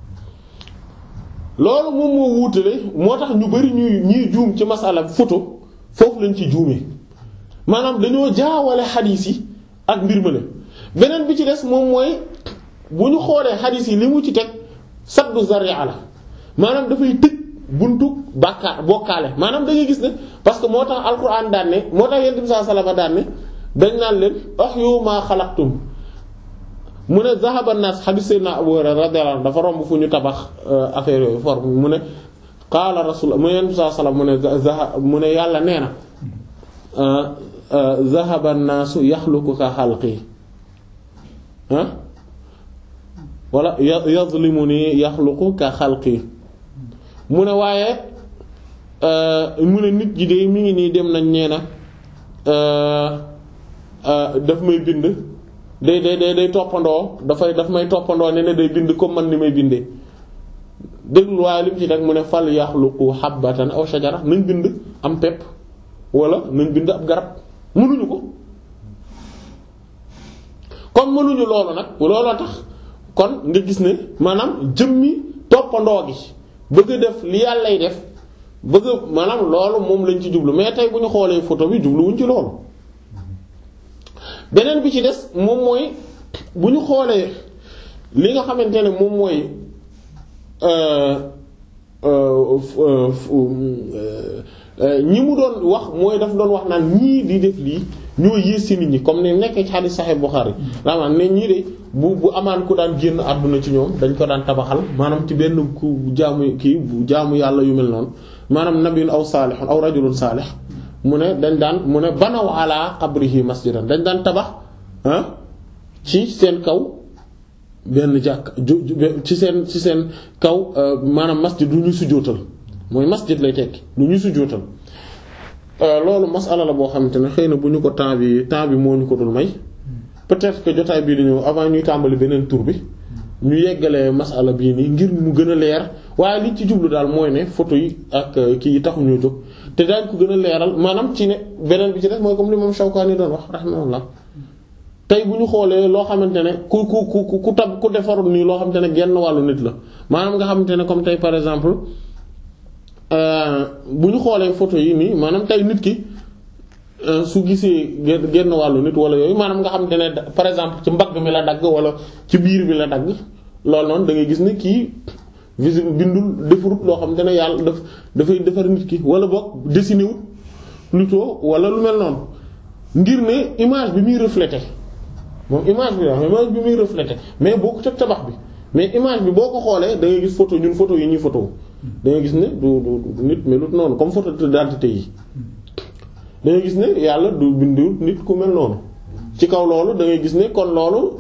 loolu moom moo wuutale moo tax ñu bari ñuy ñuy juum ci masala photo foofu lañ ci juumee maanaam dañoo jaawale xadiis yi ak mbir ma la beneen bi ci des moom mooy bu ñu xoolee xadiis yi li mu ci teg saddu zaria la maanaam dafay tëj buntu bàkkaar bokkaale maanaam da ngay gis ne parce que moo tax alquran daan ne moo tax yonent bi sallallahu alayhi wasallam daan ne dañ naan leen ahyu ma xalaqtum mu ne zahaba an-nas hadith sayyidina Abu Hurayra radiyallahu anhu dafa romb fu ñu tabax affaire yooyu forme mu ne qaala rasul mu ne yonent bi sallallahu alayhi wasallam mu ne zaha mu ne yàlla nee na zahaba an-nasu yaxluqu ka xalqi ah wala yazlimuni yaxluqu ka xalqi mu ne waaye mu ne nit ji de mi ngi nii dem nañ nee na daf may bind day day day day toppandoo dafay daf may toppandoo ne ne day bind comme man ni may bindee déglu waaye li mu ci rek mu ne fal yaxluqu habbatan aw shajara nañ bind am pepp wala nañ bind ab garab mënuñu ko comme mënuñu loolu nag looloo tax kon nga gis ne maanaam jëmmi toppandoo gi bëgg a def li yàllay def bëgg a maanaam loolu moom lañ ci jublu mais tey bu ñu xoolee photo bi jubluwuñ ci loolu beneen bi ci des moom mooy bu ñu xoolee li nga xamante ne moom mooy ñi mu doon wax mooy daf doon wax naan ñii di def lii ñoo yées ci nit ñi comme ni nekk ci hadith Sahih Bukhari maanaam ne ñii de bu bu amaan ku daan génn àdduna ci ñoom dañ ko daan tabaxal maanaam ci benn ku jaamu kii bu jaamu yàlla yu mel noonu maanaam nabiyun aw saalihun aw rajulun saalih mu ne dañ daan mu ne banaw ala qabrihi masjidan dañ daan tabax ah ci seen kaw benn jàkk ci seen ci seen kaw maanaam masjid du ñu sujjóotal mooy masjid lay tekki du ñu sujjóotal loolu masala la boo xamante ne xëy na bu ñu ko temps bi temps bi moo ñu ko dul may peut-être que jotaay bii di ñëw avant ñuy tàmbali beneen tour bi ñu yeggalee masala bii nii ngir mu gën a leer waaye liñ ci jublu daal mooy ne photo yi ak kii yi taxu ñoo jóg te daañ ko gën a leeral maanaam ci ne beneen bi ci def mooy comme li moom Shawkaani doon wax rahimahullah tey bu ñu xoolee loo xamante ne ku ku ku ku tab ku defarul nii loo xamante ne genn wàllu nit la maanaam nga xamante ne comme tey par exemple bu ñu xoolee photo yi nii maanaam tey nit ki su gisee genn wàllu nit wala yooyu maanaam nga xamante ne par exemple ci mbagg mi la dagg wala ci biir bi la dagg loolu noonu da ngay gis ne kii visible bindul defarut loo xamante ne yàlla daf dafay defar nit ki wala boog dessiné wut plutôt wala lu mel noonu ngir ne image bi muy reflété moom image bi la image bi muy reflété mais boo ko teg tabax bi mais image bi boo ko xoolee da ngay gis photo ñun photo yi ñuy photo da ngay gis ne du du nit melut noonu comme photo d'identité yi da ngay gis ne yàlla du bindu nit ku mel noonu ci kaw loolu da ngay gis ne kon loolu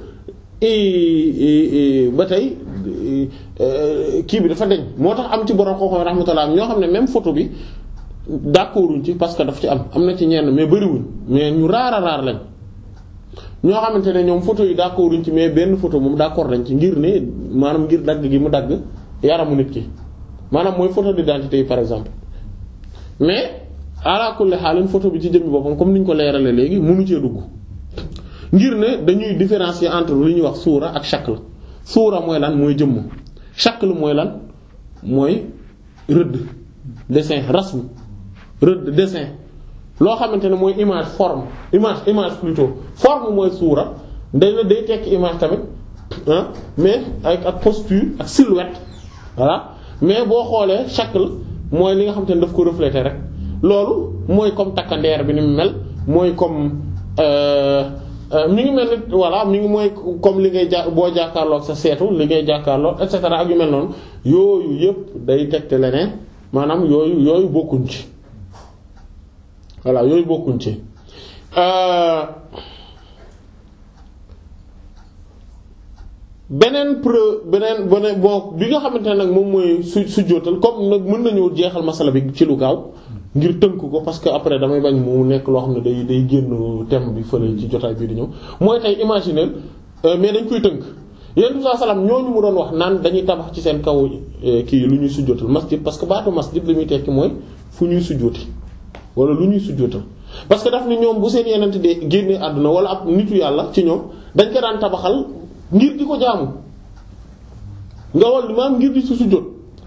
ba tey kii bi dafa deñ moo tax am ci borom xooxam rahmatullah ñoo xam ne même photo bi d'accorduñ ci parce que daf ci am am na ci ñenn mais bariwuñ mais ñu raara raar lañ ñoo xamante ne ñoom photo yi d'accorduñ ci mais benn photo moom d'accord lañ ci ngir ne maanaam ngir dagg gi mu dagg yaramu nit ki maanaam mooy photo d'identité yi par exemple mais ala kulli xaalin photo bi ci jëmmi boppam comme ni ñu ko leerale léegi mënu cee dugg ngir ne dañuy différencier entre li ñuy wax suura ak shakl suura mooy lan mooy jëmm shakl mooy lan mooy rëdd dessin rasm rëdd dessin loo xamante ne mooy image forme image image plutôt forme mooy suura day na day tekki image tamit ah mais ak ak posture ak silhouette voilà mais boo xoolee shakl mooy li nga xamante ne daf ko refléter rek loolu mooy comme takkandeer bi ni mu mel mooy comme mi ngi mel ni voilà mi ngi mooy comme li ngay ja boo jàkkaarloog sa seetu li ngay jàkkaarloog et cetera ak yu mel noonu yooyu yëpp day tegte leneen maanaam yooyu yooyu bokkuñ ci voilà yooyu bokkuñ ci beneen preuve beneen beneen bon bi nga xamante ne nag moom mooy su sujjóotal comme nag mën nañu jeexal masala bi ci lu gaaw ngir tënk ko parce que après damay bañ mu nekk loo xam ne day day génn thème bi fële ci jotaay bii di ñëw mooy tey imaginer mais dañ koy tënk yonent bi sallallahu alayhi wasallam ñooñu mu doon wax naan dañuy tabax ci seen kaw kii lu ñuy sujjóotal masjid parce que baatu masjid li muy tekki mooy fu ñuy sujjóoti wala lu ñuy sujjóotal parce que daf ni ñoom bu seen yenente de génnee àdduna wala ab nitu yàlla ci ñoom dañ ko daan tabaxal ngir di ko jaamu nga wal maam ngir di su sujjóot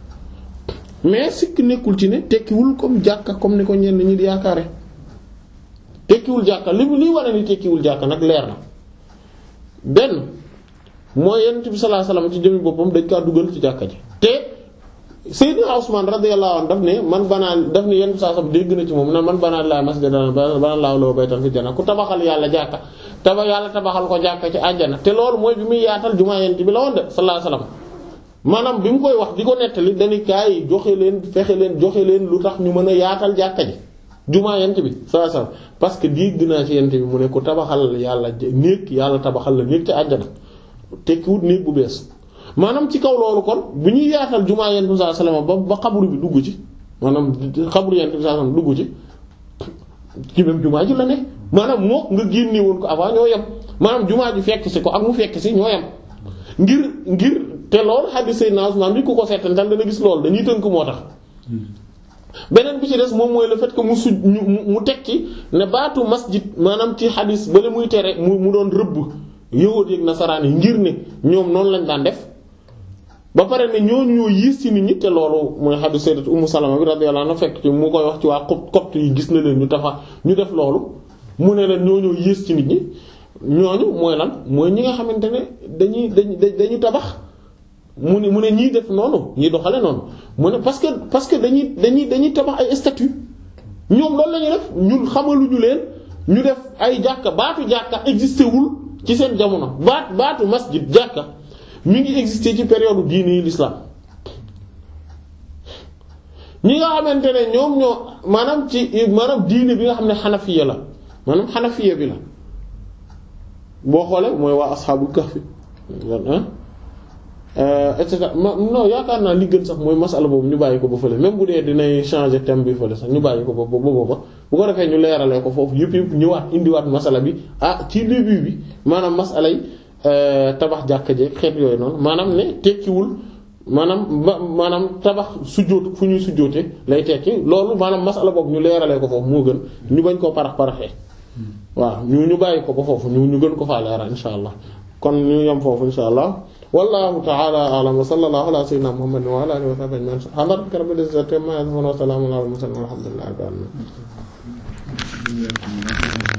mais sikk nekkul ci ne tekkiwul comme jàkka comme ni ko ñenn ñi di yaakaare tekkiwul jàkka li liy wane ni tekkiwul jàkka nag leer na benn mooy yonent bi sallallahu alayhi wasallam ci jëmi boppam dañ kaa dugal ci jàkka ji te Sayyidina Usman radiyallahu anhu daf ne man banaa daf ne yonent bi sallallahu alayhi wasallam dégg na ci moom na man banaa laa masjidan banaa laa lahu baytan fi janna ku tabaxal yàlla jàkka taba yàlla tabaxal ko jàkka ci àjjana te loolu mooy bi muy yaatal jumaa yonent bi la woon de sallallahu alayhi wasallam maanaam bi mu koy wax di ko nettali dañu kaay joxe leen fexe leen joxe leen lu tax ñu mën a yaatal jàkka ji jumaa yonent bi sallallahu alayhi wasallam parce que dégg naa ci yonent bi mu ne ku tabaxal yàlla néeg yàlla tabaxal la néeg ci àjjana tekkiwut néeg bu bees maanaam ci kaw loolu kon bu ñuy yaatal jumaa yonent bi sallallahu alayhi wasallam ba ba xabru bi dugg ci maanaam xabru yonent bi sallallahu alayhi wasallam dugg ci ci même jumaa ji la ne maanaam moo nga génne woon ko avant ñoo yem maanaam jumaa ji fekk si ko ak mu fekk si ñoo yem ngir ngir te loolu hadith Seydina Usman bi ku ko seetantal dana gis loolu dañuy tënk moo tax beneen bi ci des moom mooy le fait que mu su mu teg ci ne baatu masjid maanaam ci hadith bale muy tere mu mu doon rëbb yahuud ak nasaraan yi ngir ne ñoom noonu lañ daan def ba pare ne ñooñu ñoo yiis ci nit ñi te loolu mooy hadith Sayyidat Ummu Salama bi radiyallahu anha fekk ci mu koy wax ci waa copte yi gis na leen ñu tafa ñu def loolu mu ne leen ñoo ñoo yiis ci nit ñi ñooñu mooy lan mooy ñi nga xamante ne dañuy dañuy dañuy tabax mu ne mu ne ñii def noonu ñii doxale noonu mu ne parce que parce que dañuy dañuy dañuy tabax ay statue ñoom loolu la ñuy def ñun xamaluñu leen ñu def ay jàkka baatu jàkka existé wul ci seen jamono baat baatu masjid jàkka mi ngi existé ci période diine yi l'islam ñi nga xamante ne ñoom ñoo maanaam ci maanaam diine bi nga xam ne xanafiya la maanaam xanafiya bi la boo xoolee mooy waa asxaabul kahfi et cetera non yaakaar naa li gën sax mooy masala boobu ñu bàyyi ko ba fële même bu dee dinay changer thème bi fële sax ñu bàyyi ko ba ba booba bu ko defee ñu leeralee ko foofu yëpp yëpp ñëwaat indiwaat masala bi ah ci début bi maanaam masala yi tabax jàkka jeeg xeet yooyu noonu maanaam ne tekkiwul maanaam ba maanaam tabax sujjóotu fu ñuy sujjóote lay tekki loolu maanaam masala boobu ñu leeralee ko foofu moo gën ñu bañ koo parax paraxee waaw ñu ñu bàyyi ko ba foofu ñu ñu gën ko faa leeral insha allah kon ñu yem foofu insha allah wallahu ta'ala a'lam wa sallallahu ala sayyidina muhammadin wa ala alihi wa sahbihi ajma'in subhana rabbika rabbil izzati amma yasifun wa salamun ala al mursalin walhamdulillahi rabbil alamin